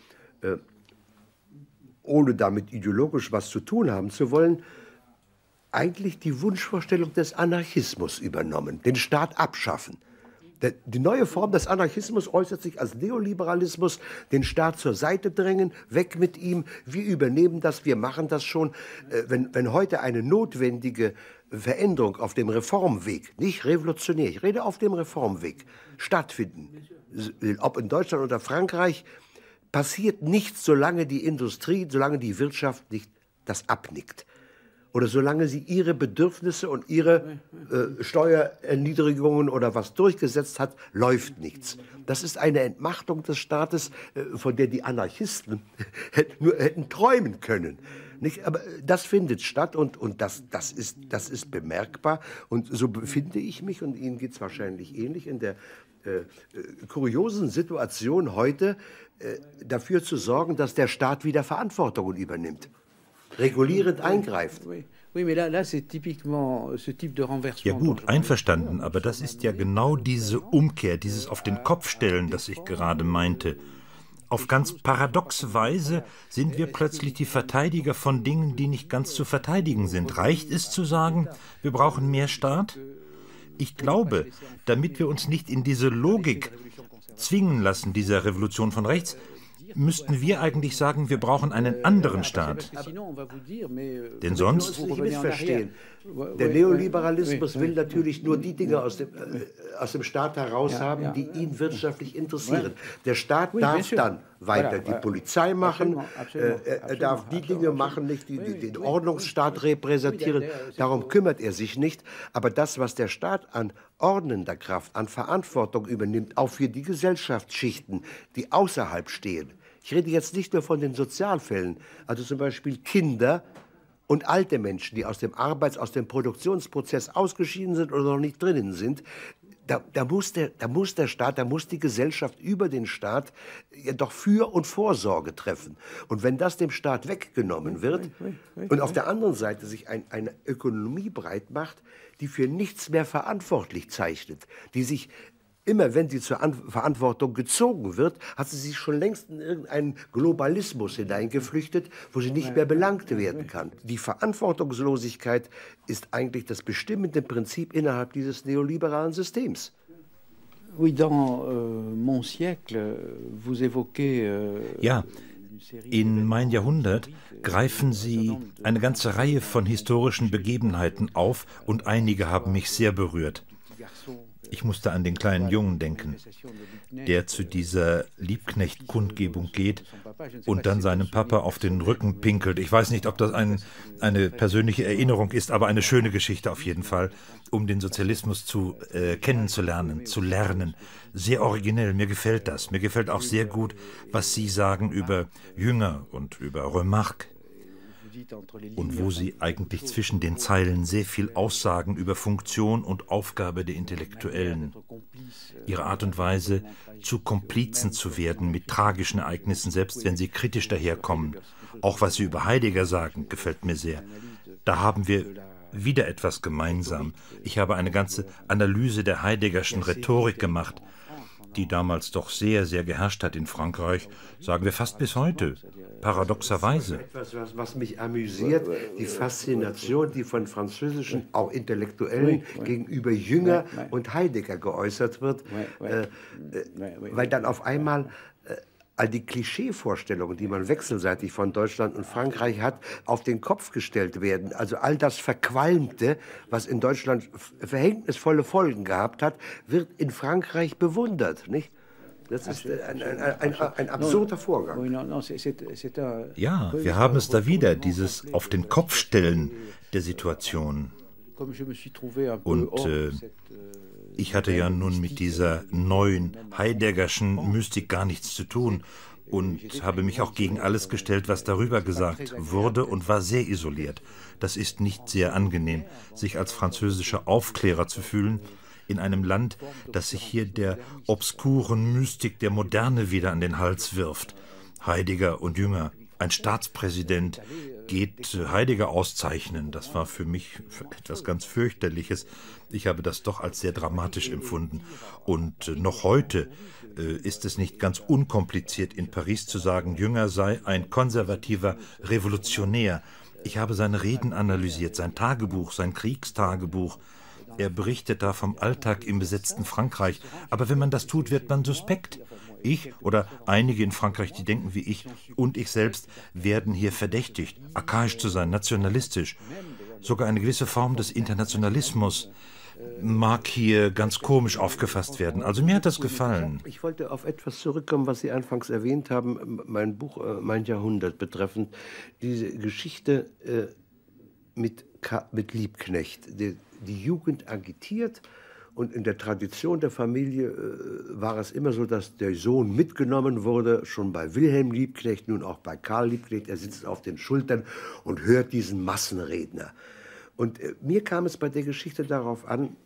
ohne damit ideologisch was zu tun haben zu wollen, eigentlich die Wunschvorstellung des Anarchismus übernommen, den Staat abschaffen. Die neue Form des Anarchismus äußert sich als Neoliberalismus, den Staat zur Seite drängen, weg mit ihm, wir übernehmen das, wir machen das schon. Wenn heute eine notwendige Veränderung auf dem Reformweg, nicht revolutionär, ich rede auf dem Reformweg, stattfinden, ob in Deutschland oder Frankreich, passiert nichts, solange die Industrie, solange die Wirtschaft nicht das abnickt. Oder solange sie ihre Bedürfnisse und ihre Steuererniedrigungen oder was durchgesetzt hat, läuft nichts. Das ist eine Entmachtung des Staates, von der die Anarchisten nur hätten träumen können. Nicht? Aber das findet statt und das ist bemerkbar. Und so befinde ich mich, und Ihnen geht es wahrscheinlich ähnlich, in der kuriosen Situation heute, dafür zu sorgen, dass der Staat wieder Verantwortung übernimmt. Regulierend eingreift. Ja gut, einverstanden, aber das ist ja genau diese Umkehr, dieses auf den Kopf stellen, das ich gerade meinte. Auf ganz paradoxe Weise sind wir plötzlich die Verteidiger von Dingen, die nicht ganz zu verteidigen sind. Reicht es zu sagen, wir brauchen mehr Staat? Ich glaube, damit wir uns nicht in diese Logik zwingen lassen, dieser Revolution von rechts, müssten wir eigentlich sagen, wir brauchen einen anderen Staat. Denn sonst... Nicht missverstehen. Der Neoliberalismus will natürlich nur die Dinge aus dem Staat heraus haben, die ihn wirtschaftlich interessieren. Der Staat darf dann weiter die Polizei machen, er darf die Dinge machen, nicht, die den Ordnungsstaat repräsentieren. Darum kümmert er sich nicht. Aber das, was der Staat an ordnender Kraft, an Verantwortung übernimmt, auch für die Gesellschaftsschichten, die außerhalb stehen. Ich rede jetzt nicht nur von den Sozialfällen, also zum Beispiel Kinder und alte Menschen, die aus dem Produktionsprozess ausgeschieden sind oder noch nicht drinnen sind. Da muss der Staat, da muss die Gesellschaft über den Staat ja doch Für- und Vorsorge treffen. Und wenn das dem Staat weggenommen wird und auf der anderen Seite sich eine Ökonomie breit macht, die für nichts mehr verantwortlich zeichnet, die sich immer, wenn sie zur Verantwortung gezogen wird, hat sie sich schon längst in irgendeinen Globalismus hineingeflüchtet, wo sie nicht mehr belangt werden kann. Die Verantwortungslosigkeit ist eigentlich das bestimmende Prinzip innerhalb dieses neoliberalen Systems. Ja, in Mein Jahrhundert greifen Sie eine ganze Reihe von historischen Begebenheiten auf und einige haben mich sehr berührt. Ich musste an den kleinen Jungen denken, der zu dieser Liebknecht-Kundgebung geht und dann seinem Papa auf den Rücken pinkelt. Ich weiß nicht, ob das eine persönliche Erinnerung ist, aber eine schöne Geschichte auf jeden Fall, um den Sozialismus kennenzulernen, zu lernen. Sehr originell, mir gefällt das. Mir gefällt auch sehr gut, was Sie sagen über Jünger und über Remarque. Und wo Sie eigentlich zwischen den Zeilen sehr viel aussagen über Funktion und Aufgabe der Intellektuellen. Ihre Art und Weise, zu Komplizen zu werden mit tragischen Ereignissen, selbst wenn sie kritisch daherkommen. Auch was Sie über Heidegger sagen, gefällt mir sehr. Da haben wir wieder etwas gemeinsam. Ich habe eine ganze Analyse der Heideggerschen Rhetorik gemacht, die damals doch sehr, sehr geherrscht hat in Frankreich, sagen wir fast bis heute, paradoxerweise. Etwas, was mich amüsiert, die Faszination, die von französischen, auch Intellektuellen, gegenüber Jünger und Heidegger geäußert wird, weil dann auf einmal all die Klischeevorstellungen, die man wechselseitig von Deutschland und Frankreich hat, auf den Kopf gestellt werden. Also all das Verqualmte, was in Deutschland verhängnisvolle Folgen gehabt hat, wird in Frankreich bewundert, nicht? Das ist ein absurder Vorgang. Ja, wir haben es da wieder, dieses auf den Kopf stellen der Situation. Und ich hatte ja nun mit dieser neuen Heideggerschen Mystik gar nichts zu tun und habe mich auch gegen alles gestellt, was darüber gesagt wurde, und war sehr isoliert. Das ist nicht sehr angenehm, sich als französischer Aufklärer zu fühlen in einem Land, das sich hier der obskuren Mystik der Moderne wieder an den Hals wirft. Heidegger und Jünger, ein Staatspräsident geht Heidegger auszeichnen. Das war für mich etwas ganz fürchterliches. Ich habe das doch als sehr dramatisch empfunden. Und noch heute ist es nicht ganz unkompliziert, in Paris zu sagen, Jünger sei ein konservativer Revolutionär. Ich habe seine Reden analysiert, sein Tagebuch, sein Kriegstagebuch. Er berichtet da vom Alltag im besetzten Frankreich. Aber wenn man das tut, wird man suspekt. Ich oder einige in Frankreich, die denken wie ich, und ich selbst werden hier verdächtigt, archaisch zu sein, nationalistisch. Sogar eine gewisse Form des Internationalismus mag hier ganz komisch aufgefasst werden. Also mir hat das gefallen. Ich wollte auf etwas zurückkommen, was Sie anfangs erwähnt haben, mein Buch, mein Jahrhundert betreffend. Diese Geschichte mit Liebknecht. Die Jugend agitiert, und in der Tradition der Familie war es immer so, dass der Sohn mitgenommen wurde, schon bei Wilhelm Liebknecht, nun auch bei Karl Liebknecht. Er sitzt auf den Schultern und hört diesen Massenredner. Und mir kam es bei der Geschichte darauf an,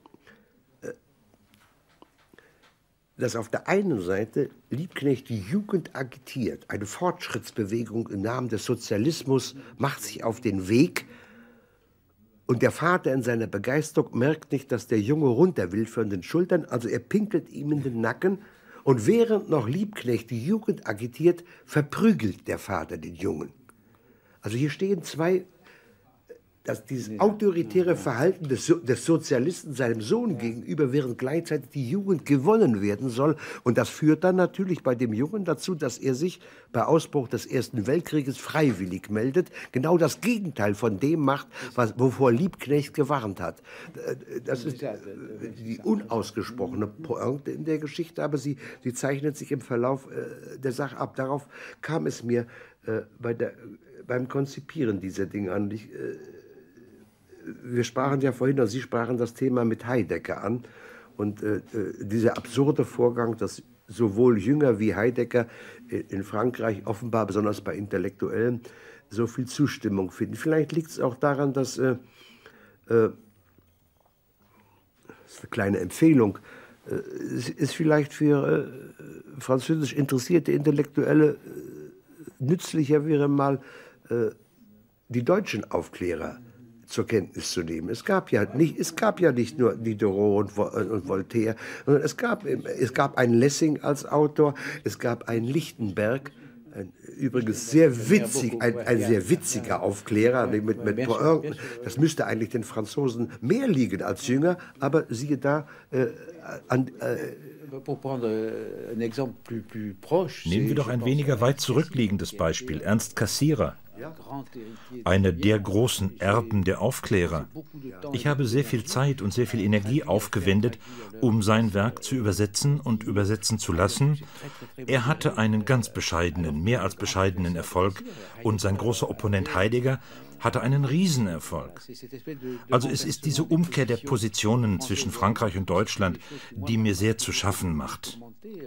dass auf der einen Seite Liebknecht die Jugend agitiert. Eine Fortschrittsbewegung im Namen des Sozialismus macht sich auf den Weg. Und der Vater in seiner Begeisterung merkt nicht, dass der Junge runter will von den Schultern. Also er pinkelt ihm in den Nacken. Und während noch Liebknecht die Jugend agitiert, verprügelt der Vater den Jungen. Also hier stehen zwei, dass dieses autoritäre Verhalten des Sozialisten seinem Sohn gegenüber, während gleichzeitig die Jugend gewonnen werden soll. Und das führt dann natürlich bei dem Jungen dazu, dass er sich bei Ausbruch des Ersten Weltkrieges freiwillig meldet. Genau das Gegenteil von dem macht, wovor Liebknecht gewarnt hat. Das ist die unausgesprochene Pointe in der Geschichte, aber sie zeichnet sich im Verlauf der Sache ab. Darauf kam es mir beim Konzipieren dieser Dinge an. Wir sprachen ja vorhin, oder Sie sprachen das Thema mit Heidegger an. Und dieser absurde Vorgang, dass sowohl Jünger wie Heidegger in Frankreich offenbar, besonders bei Intellektuellen, so viel Zustimmung finden. Vielleicht liegt es auch daran, dass, das ist eine kleine Empfehlung, ist vielleicht für französisch interessierte Intellektuelle nützlicher wäre, mal die deutschen Aufklärer zur Kenntnis zu nehmen. Es gab ja nicht nur Diderot und Voltaire, sondern es gab einen Lessing als Autor, es gab einen Lichtenberg, übrigens sehr witzig, ein sehr witziger Aufklärer mit Pointen. Das müsste eigentlich den Franzosen mehr liegen als Jünger, aber siehe da, Nehmen wir doch ein weniger weit zurückliegendes Beispiel, Ernst Cassirer. Einer der großen Erben der Aufklärer. Ich habe sehr viel Zeit und sehr viel Energie aufgewendet, um sein Werk zu übersetzen und übersetzen zu lassen. Er hatte einen ganz bescheidenen, mehr als bescheidenen Erfolg, und sein großer Opponent Heidegger hatte einen Riesenerfolg. Also es ist diese Umkehr der Positionen zwischen Frankreich und Deutschland, die mir sehr zu schaffen macht.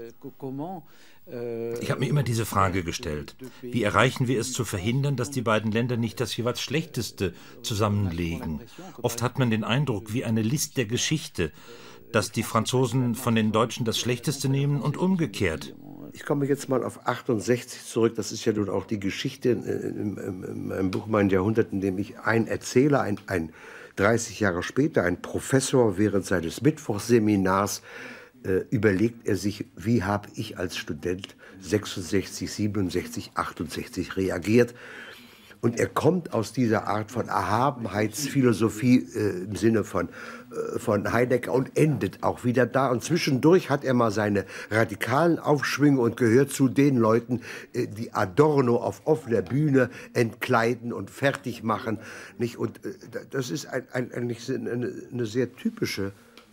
Ich habe mir immer diese Frage gestellt: Wie erreichen wir es zu verhindern, dass die beiden Länder nicht das jeweils Schlechteste zusammenlegen? Oft hat man den Eindruck, wie eine List der Geschichte, dass die Franzosen von den Deutschen das Schlechteste nehmen und umgekehrt. Ich komme jetzt mal auf 68 zurück. Das ist ja nun auch die Geschichte in meinem Buch Mein Jahrhundert, in dem ich ein Erzähler, ein 30 Jahre später, ein Professor während seines Mittwochsseminars, überlegt er sich, wie habe ich als Student 66, 67, 68 reagiert. Und er kommt aus dieser Art von Erhabenheitsphilosophie im Sinne von Heidegger und endet auch wieder da. Und zwischendurch hat er mal seine radikalen Aufschwünge und gehört zu den Leuten, die Adorno auf offener Bühne entkleiden und fertig machen. Nicht? Und das ist eigentlich eine sehr typische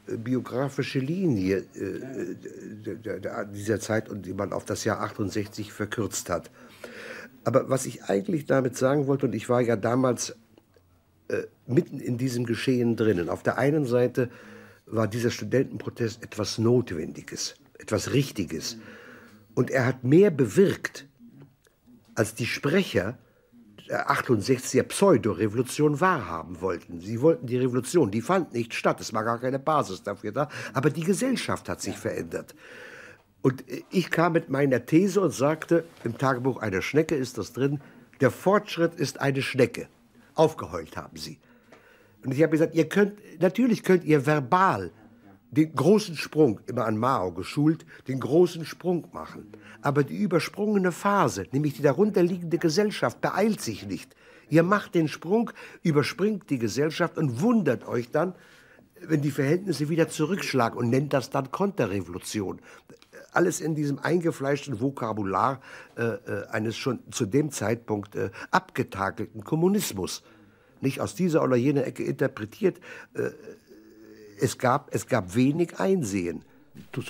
biografische Linie dieser Zeit und die man auf das Jahr 68 verkürzt hat. Aber was ich eigentlich damit sagen wollte, und ich war ja damals mitten in diesem Geschehen drinnen. Auf der einen Seite war dieser Studentenprotest etwas Notwendiges, etwas Richtiges. Und er hat mehr bewirkt, als die Sprecher der 68er Pseudo-Revolution wahrhaben wollten. Sie wollten die Revolution, die fand nicht statt, es war gar keine Basis dafür da, aber die Gesellschaft hat sich verändert. Und ich kam mit meiner These und sagte, im Tagebuch einer Schnecke ist das drin, der Fortschritt ist eine Schnecke. Aufgeheult haben sie. Und ich habe gesagt, natürlich könnt ihr verbal den großen Sprung, immer an Mao geschult, den großen Sprung machen. Aber die übersprungene Phase, nämlich die darunterliegende Gesellschaft, beeilt sich nicht. Ihr macht den Sprung, überspringt die Gesellschaft und wundert euch dann, wenn die Verhältnisse wieder zurückschlagen und nennt das dann Konterrevolution. Alles in diesem eingefleischten Vokabular eines schon zu dem Zeitpunkt abgetakelten Kommunismus. Nicht aus dieser oder jener Ecke interpretiert. Es gab wenig Einsehen. Das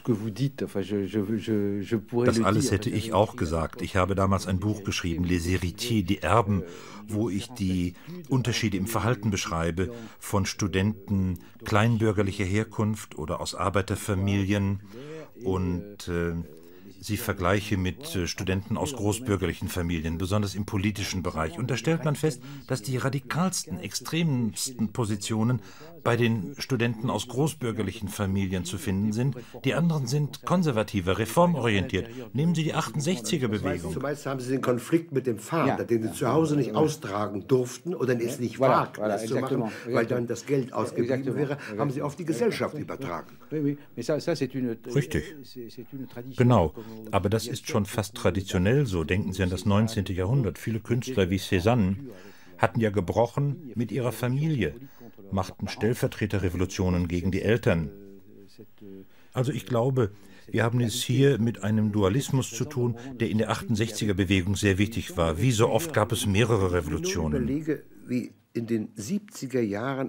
alles hätte ich auch gesagt. Ich habe damals ein Buch geschrieben, Les Héritiers, die Erben, wo ich die Unterschiede im Verhalten beschreibe von Studenten kleinbürgerlicher Herkunft oder aus Arbeiterfamilien und sie vergleiche mit Studenten aus großbürgerlichen Familien, besonders im politischen Bereich. Und da stellt man fest, dass die radikalsten, extremsten Positionen bei den Studenten aus großbürgerlichen Familien zu finden sind. Die anderen sind konservativer, reformorientiert. Nehmen Sie die 68er-Bewegung. Zumeist haben Sie den Konflikt mit dem Vater, den Sie zu Hause nicht austragen durften oder es nicht wagten, das zu machen, weil dann das Geld ausgeblieben wäre, haben Sie auf die Gesellschaft übertragen. Richtig. Genau. Aber das ist schon fast traditionell so. Denken Sie an das 19. Jahrhundert. Viele Künstler wie Cézanne hatten ja gebrochen mit ihrer Familie, machten Stellvertreterrevolutionen gegen die Eltern. Also ich glaube, wir haben es hier mit einem Dualismus zu tun, der in der 68er-Bewegung sehr wichtig war. Wie so oft gab es mehrere Revolutionen. Ich überlege, wie in den 70er Jahren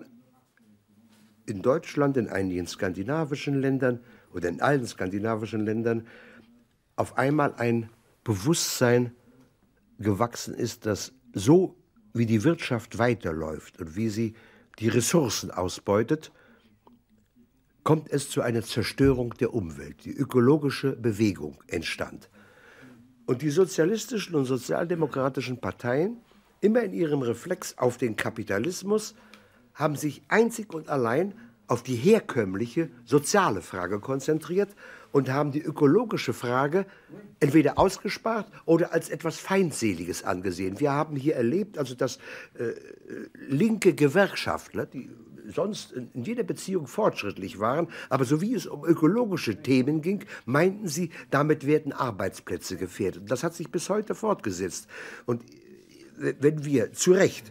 in Deutschland, in einigen skandinavischen Ländern oder in allen skandinavischen Ländern auf einmal ein Bewusstsein gewachsen ist, dass so wie die Wirtschaft weiterläuft und wie sie die Ressourcen ausbeutet, kommt es zu einer Zerstörung der Umwelt. Die ökologische Bewegung entstand. Und die sozialistischen und sozialdemokratischen Parteien, immer in ihrem Reflex auf den Kapitalismus, haben sich einzig und allein auf die herkömmliche soziale Frage konzentriert und haben die ökologische Frage entweder ausgespart oder als etwas Feindseliges angesehen. Wir haben hier erlebt, also dass linke Gewerkschaftler, die sonst in jeder Beziehung fortschrittlich waren, aber so wie es um ökologische Themen ging, meinten sie, damit werden Arbeitsplätze gefährdet. Das hat sich bis heute fortgesetzt. Und wenn wir zu Recht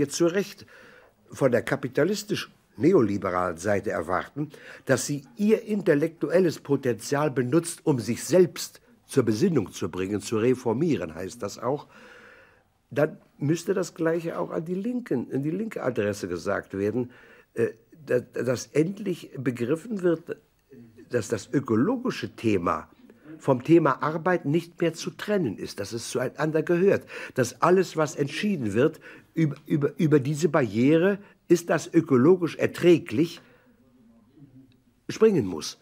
von der kapitalistisch-neoliberalen Seite erwarten, dass sie ihr intellektuelles Potenzial benutzt, um sich selbst zur Besinnung zu bringen, zu reformieren, heißt das auch, dann müsste das Gleiche auch in die linke Adresse gesagt werden, dass endlich begriffen wird, dass das ökologische Thema vom Thema Arbeit nicht mehr zu trennen ist, dass es zueinander gehört, dass alles, was entschieden wird über diese Barriere, ist das ökologisch erträglich, springen muss.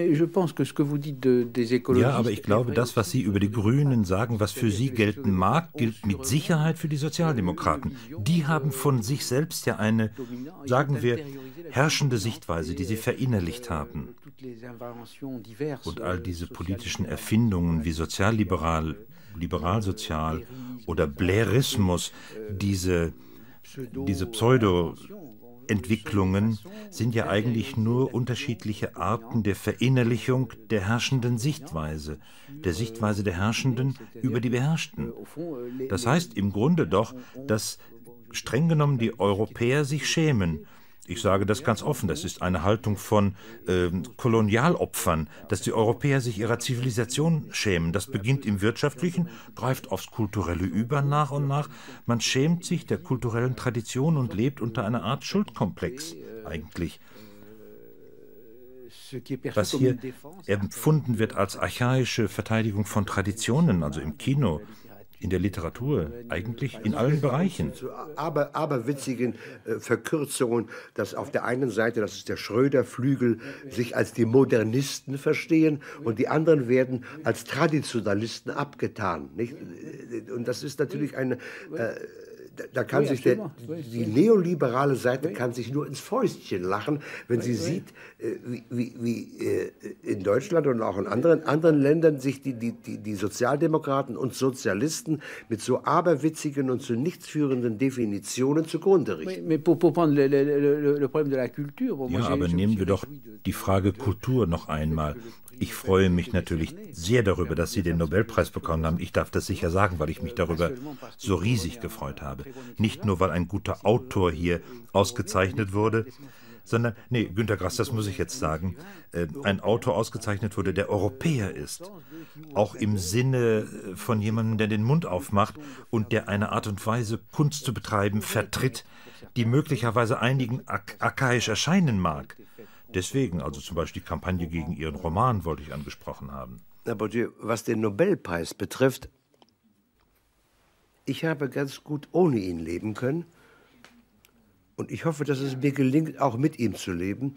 Ja, aber ich glaube, das, was Sie über die Grünen sagen, was für Sie gelten mag, gilt mit Sicherheit für die Sozialdemokraten. Die haben von sich selbst ja eine, sagen wir, herrschende Sichtweise, die sie verinnerlicht haben. Und all diese politischen Erfindungen wie sozialliberal, liberalsozial oder Blairismus, diese Pseudo-Entwicklungen sind ja eigentlich nur unterschiedliche Arten der Verinnerlichung der herrschenden Sichtweise, der Sichtweise der Herrschenden über die Beherrschten. Das heißt im Grunde doch, dass streng genommen die Europäer sich schämen. Ich sage das ganz offen, das ist eine Haltung von Kolonialopfern, dass die Europäer sich ihrer Zivilisation schämen. Das beginnt im Wirtschaftlichen, greift aufs Kulturelle über nach und nach. Man schämt sich der kulturellen Tradition und lebt unter einer Art Schuldkomplex eigentlich. Was hier empfunden wird als archaische Verteidigung von Traditionen, also im Kino, in der Literatur, eigentlich in allen Bereichen. Zu aberwitzigen Verkürzungen, dass auf der einen Seite, das ist der Schröder-Flügel, sich als die Modernisten verstehen und die anderen werden als Traditionalisten abgetan. Nicht? Und das ist natürlich eine... Da kann sich die neoliberale Seite kann sich nur ins Fäustchen lachen, wenn sie sieht, wie in Deutschland und auch in anderen Ländern sich die Sozialdemokraten und Sozialisten mit so aberwitzigen und zu nichts führenden Definitionen zugrunde richten. Ja, aber nehmen wir doch die Frage Kultur noch einmal. Ich freue mich natürlich sehr darüber, dass Sie den Nobelpreis bekommen haben. Ich darf das sicher sagen, weil ich mich darüber so riesig gefreut habe. Nicht nur, weil ein guter Autor hier ausgezeichnet wurde, sondern, nee, Günter Grass, das muss ich jetzt sagen, ein Autor ausgezeichnet wurde, der Europäer ist. Auch im Sinne von jemandem, der den Mund aufmacht und der eine Art und Weise, Kunst zu betreiben, vertritt, die möglicherweise einigen archaisch erscheinen mag. Deswegen, also zum Beispiel die Kampagne gegen Ihren Roman, wollte ich angesprochen haben. Aber was den Nobelpreis betrifft, ich habe ganz gut ohne ihn leben können. Und ich hoffe, dass es mir gelingt, auch mit ihm zu leben.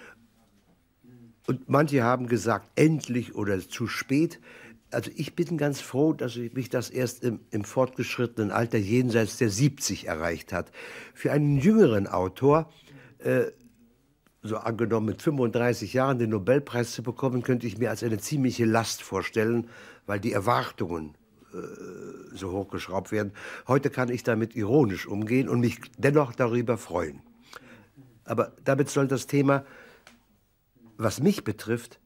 Und manche haben gesagt, endlich oder zu spät. Also ich bin ganz froh, dass mich das erst im fortgeschrittenen Alter jenseits der 70 erreicht hat. Für einen jüngeren Autor, so angenommen mit 35 Jahren den Nobelpreis zu bekommen, könnte ich mir als eine ziemliche Last vorstellen, weil die Erwartungen so hochgeschraubt werden. Heute kann ich damit ironisch umgehen und mich dennoch darüber freuen. Aber damit soll das Thema, was mich betrifft,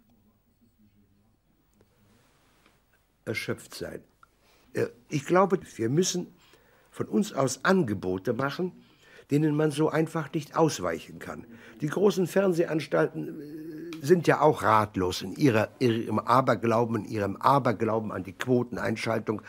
erschöpft sein. Ich glaube, wir müssen von uns aus Angebote machen, denen man so einfach nicht ausweichen kann. Die großen Fernsehanstalten sind ja auch ratlos in ihrem Aberglauben an die Quoteneinschaltung.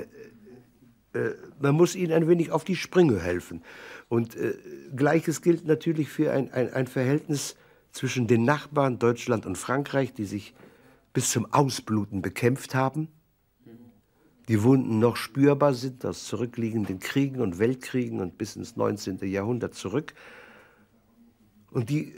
Man muss ihnen ein wenig auf die Sprünge helfen. Und Gleiches gilt natürlich für ein Verhältnis zwischen den Nachbarn Deutschland und Frankreich, die sich bis zum Ausbluten bekämpft haben. Die Wunden noch spürbar sind aus zurückliegenden Kriegen und Weltkriegen und bis ins 19. Jahrhundert zurück. Und die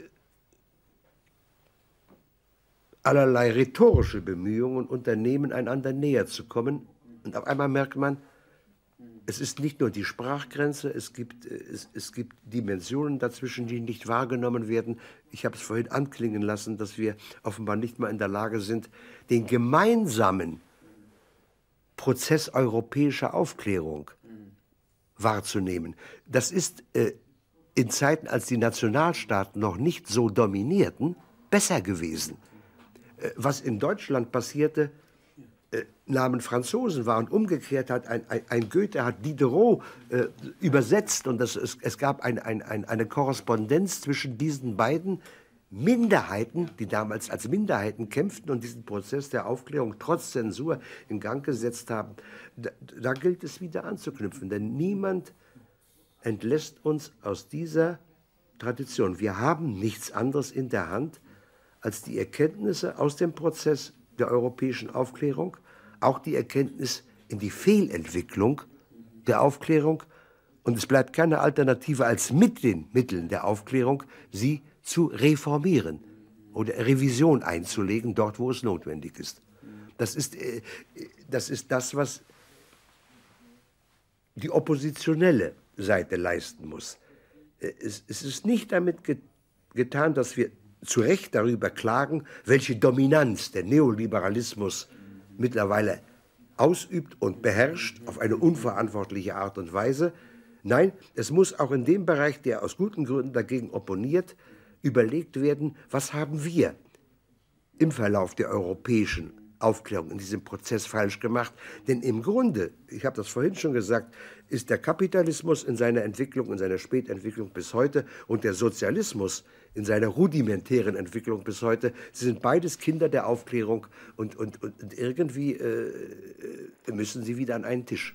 allerlei rhetorische Bemühungen unternehmen, einander näher zu kommen. Und auf einmal merkt man, es ist nicht nur die Sprachgrenze, es gibt Dimensionen dazwischen, die nicht wahrgenommen werden. Ich habe es vorhin anklingen lassen, dass wir offenbar nicht mal in der Lage sind, den gemeinsamen Prozess europäischer Aufklärung wahrzunehmen. Das ist in Zeiten, als die Nationalstaaten noch nicht so dominierten, besser gewesen. Was in Deutschland passierte, nahmen Franzosen wahr und umgekehrt hat ein Goethe hat Diderot übersetzt und es gab eine Korrespondenz zwischen diesen beiden Minderheiten, die damals als Minderheiten kämpften und diesen Prozess der Aufklärung trotz Zensur in Gang gesetzt haben. Da gilt es wieder anzuknüpfen, denn niemand entlässt uns aus dieser Tradition. Wir haben nichts anderes in der Hand als die Erkenntnisse aus dem Prozess der europäischen Aufklärung, auch die Erkenntnis in die Fehlentwicklung der Aufklärung. Und es bleibt keine Alternative, als mit den Mitteln der Aufklärung sie zu reformieren oder Revision einzulegen, dort, wo es notwendig ist. Das ist das, was die oppositionelle Seite leisten muss. Es ist nicht damit getan, dass wir zu Recht darüber klagen, welche Dominanz der Neoliberalismus mittlerweile ausübt und beherrscht auf eine unverantwortliche Art und Weise. Nein, es muss auch in dem Bereich, der aus guten Gründen dagegen opponiert, überlegt werden, was haben wir im Verlauf der europäischen Aufklärung in diesem Prozess falsch gemacht. Denn im Grunde, ich habe das vorhin schon gesagt, ist der Kapitalismus in seiner Entwicklung, in seiner Spätentwicklung bis heute und der Sozialismus in seiner rudimentären Entwicklung bis heute, sie sind beides Kinder der Aufklärung und irgendwie müssen sie wieder an einen Tisch.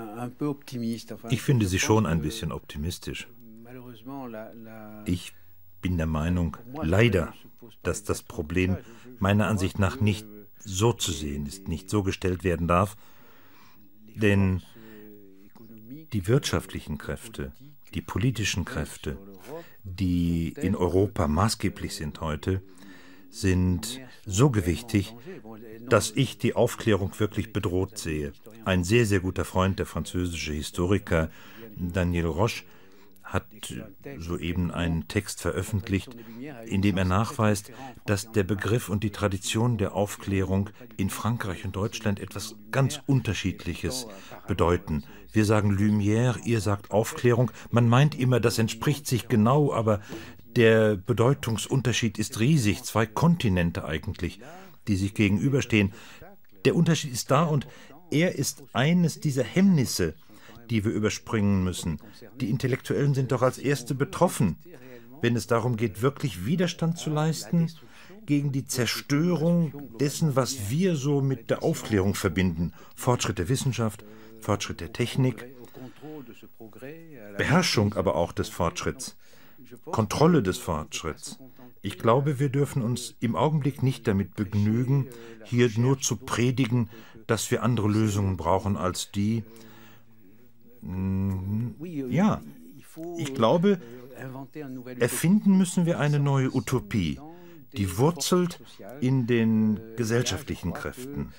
Ich finde Sie schon ein bisschen optimistisch. Ich bin der Meinung, leider, dass das Problem meiner Ansicht nach nicht so zu sehen ist, nicht so gestellt werden darf, denn die wirtschaftlichen Kräfte, die politischen Kräfte, die in Europa maßgeblich sind heute, sind so gewichtig, dass ich die Aufklärung wirklich bedroht sehe. Ein sehr, sehr guter Freund, der französische Historiker Daniel Roche, hat soeben einen Text veröffentlicht, in dem er nachweist, dass der Begriff und die Tradition der Aufklärung in Frankreich und Deutschland etwas ganz Unterschiedliches bedeuten. Wir sagen Lumière, ihr sagt Aufklärung. Man meint immer, das entspricht sich genau, aber der Bedeutungsunterschied ist riesig. 2 Kontinente eigentlich, die sich gegenüberstehen. Der Unterschied ist da und er ist eines dieser Hemmnisse, die wir überspringen müssen. Die Intellektuellen sind doch als Erste betroffen, wenn es darum geht, wirklich Widerstand zu leisten gegen die Zerstörung dessen, was wir so mit der Aufklärung verbinden. Fortschritt der Wissenschaft, Fortschritt der Technik, Beherrschung aber auch des Fortschritts, Kontrolle des Fortschritts. Ich glaube, wir dürfen uns im Augenblick nicht damit begnügen, hier nur zu predigen, dass wir andere Lösungen brauchen als die. Ja, ich glaube, erfinden müssen wir eine neue Utopie, die wurzelt in den gesellschaftlichen Kräften.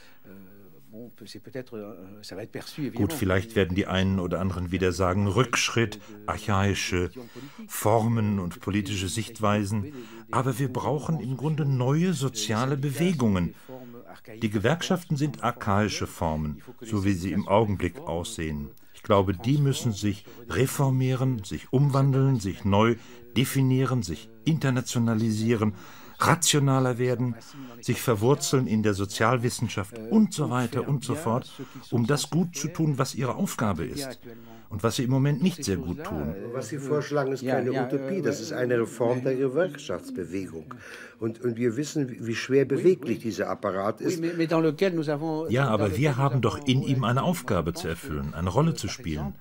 Gut, vielleicht werden die einen oder anderen wieder sagen, Rückschritt, archaische Formen und politische Sichtweisen, aber wir brauchen im Grunde neue soziale Bewegungen. Die Gewerkschaften sind archaische Formen, so wie sie im Augenblick aussehen. Ich glaube, die müssen sich reformieren, sich umwandeln, sich neu definieren, sich internationalisieren, rationaler werden, sich verwurzeln in der Sozialwissenschaft und so weiter und so fort, um das gut zu tun, was ihre Aufgabe ist und was sie im Moment nicht sehr gut tun. Was Sie vorschlagen, ist keine Utopie, das ist eine Reform der Gewerkschaftsbewegung. Und wir wissen, wie schwer beweglich dieser Apparat ist. Ja, aber wir haben doch in ihm eine Aufgabe zu erfüllen, eine Rolle zu spielen.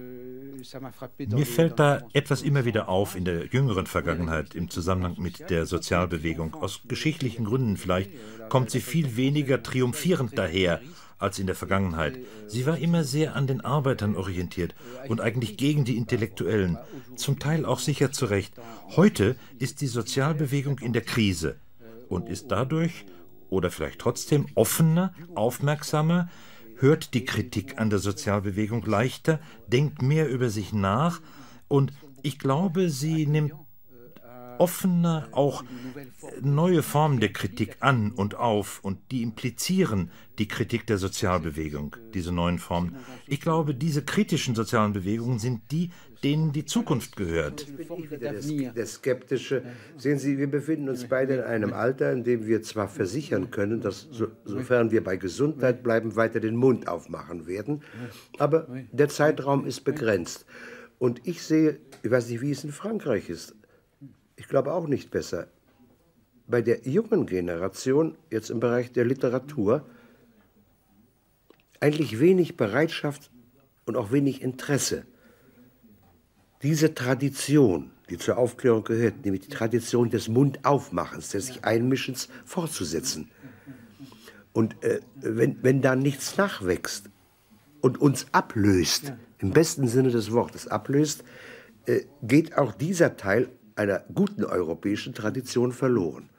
Mir fällt da etwas immer wieder auf in der jüngeren Vergangenheit im Zusammenhang mit der Sozialbewegung. Aus geschichtlichen Gründen vielleicht kommt sie viel weniger triumphierend daher als in der Vergangenheit. Sie war immer sehr an den Arbeitern orientiert und eigentlich gegen die Intellektuellen, zum Teil auch sicher zu Recht. Heute ist die Sozialbewegung in der Krise und ist dadurch oder vielleicht trotzdem offener, aufmerksamer, hört die Kritik an der Sozialbewegung leichter, denkt mehr über sich nach und ich glaube, sie nimmt offener auch neue Formen der Kritik an und auf und die implizieren die Kritik der Sozialbewegung, diese neuen Formen. Ich glaube, diese kritischen sozialen Bewegungen sind die, denen die Zukunft gehört. Der Skeptische. Sehen Sie, wir befinden uns beide in einem Alter, in dem wir zwar versichern können, dass, sofern wir bei Gesundheit bleiben, weiter den Mund aufmachen werden, aber der Zeitraum ist begrenzt. Und ich sehe, ich weiß nicht, wie es in Frankreich ist, ich glaube auch nicht besser. Bei der jungen Generation, jetzt im Bereich der Literatur, eigentlich wenig Bereitschaft und auch wenig Interesse, diese Tradition, die zur Aufklärung gehört, nämlich die Tradition des Mundaufmachens, des sich Einmischens, fortzusetzen. Und wenn da nichts nachwächst und uns ablöst, im besten Sinne des Wortes ablöst, geht auch dieser Teil einer guten europäischen Tradition verloren.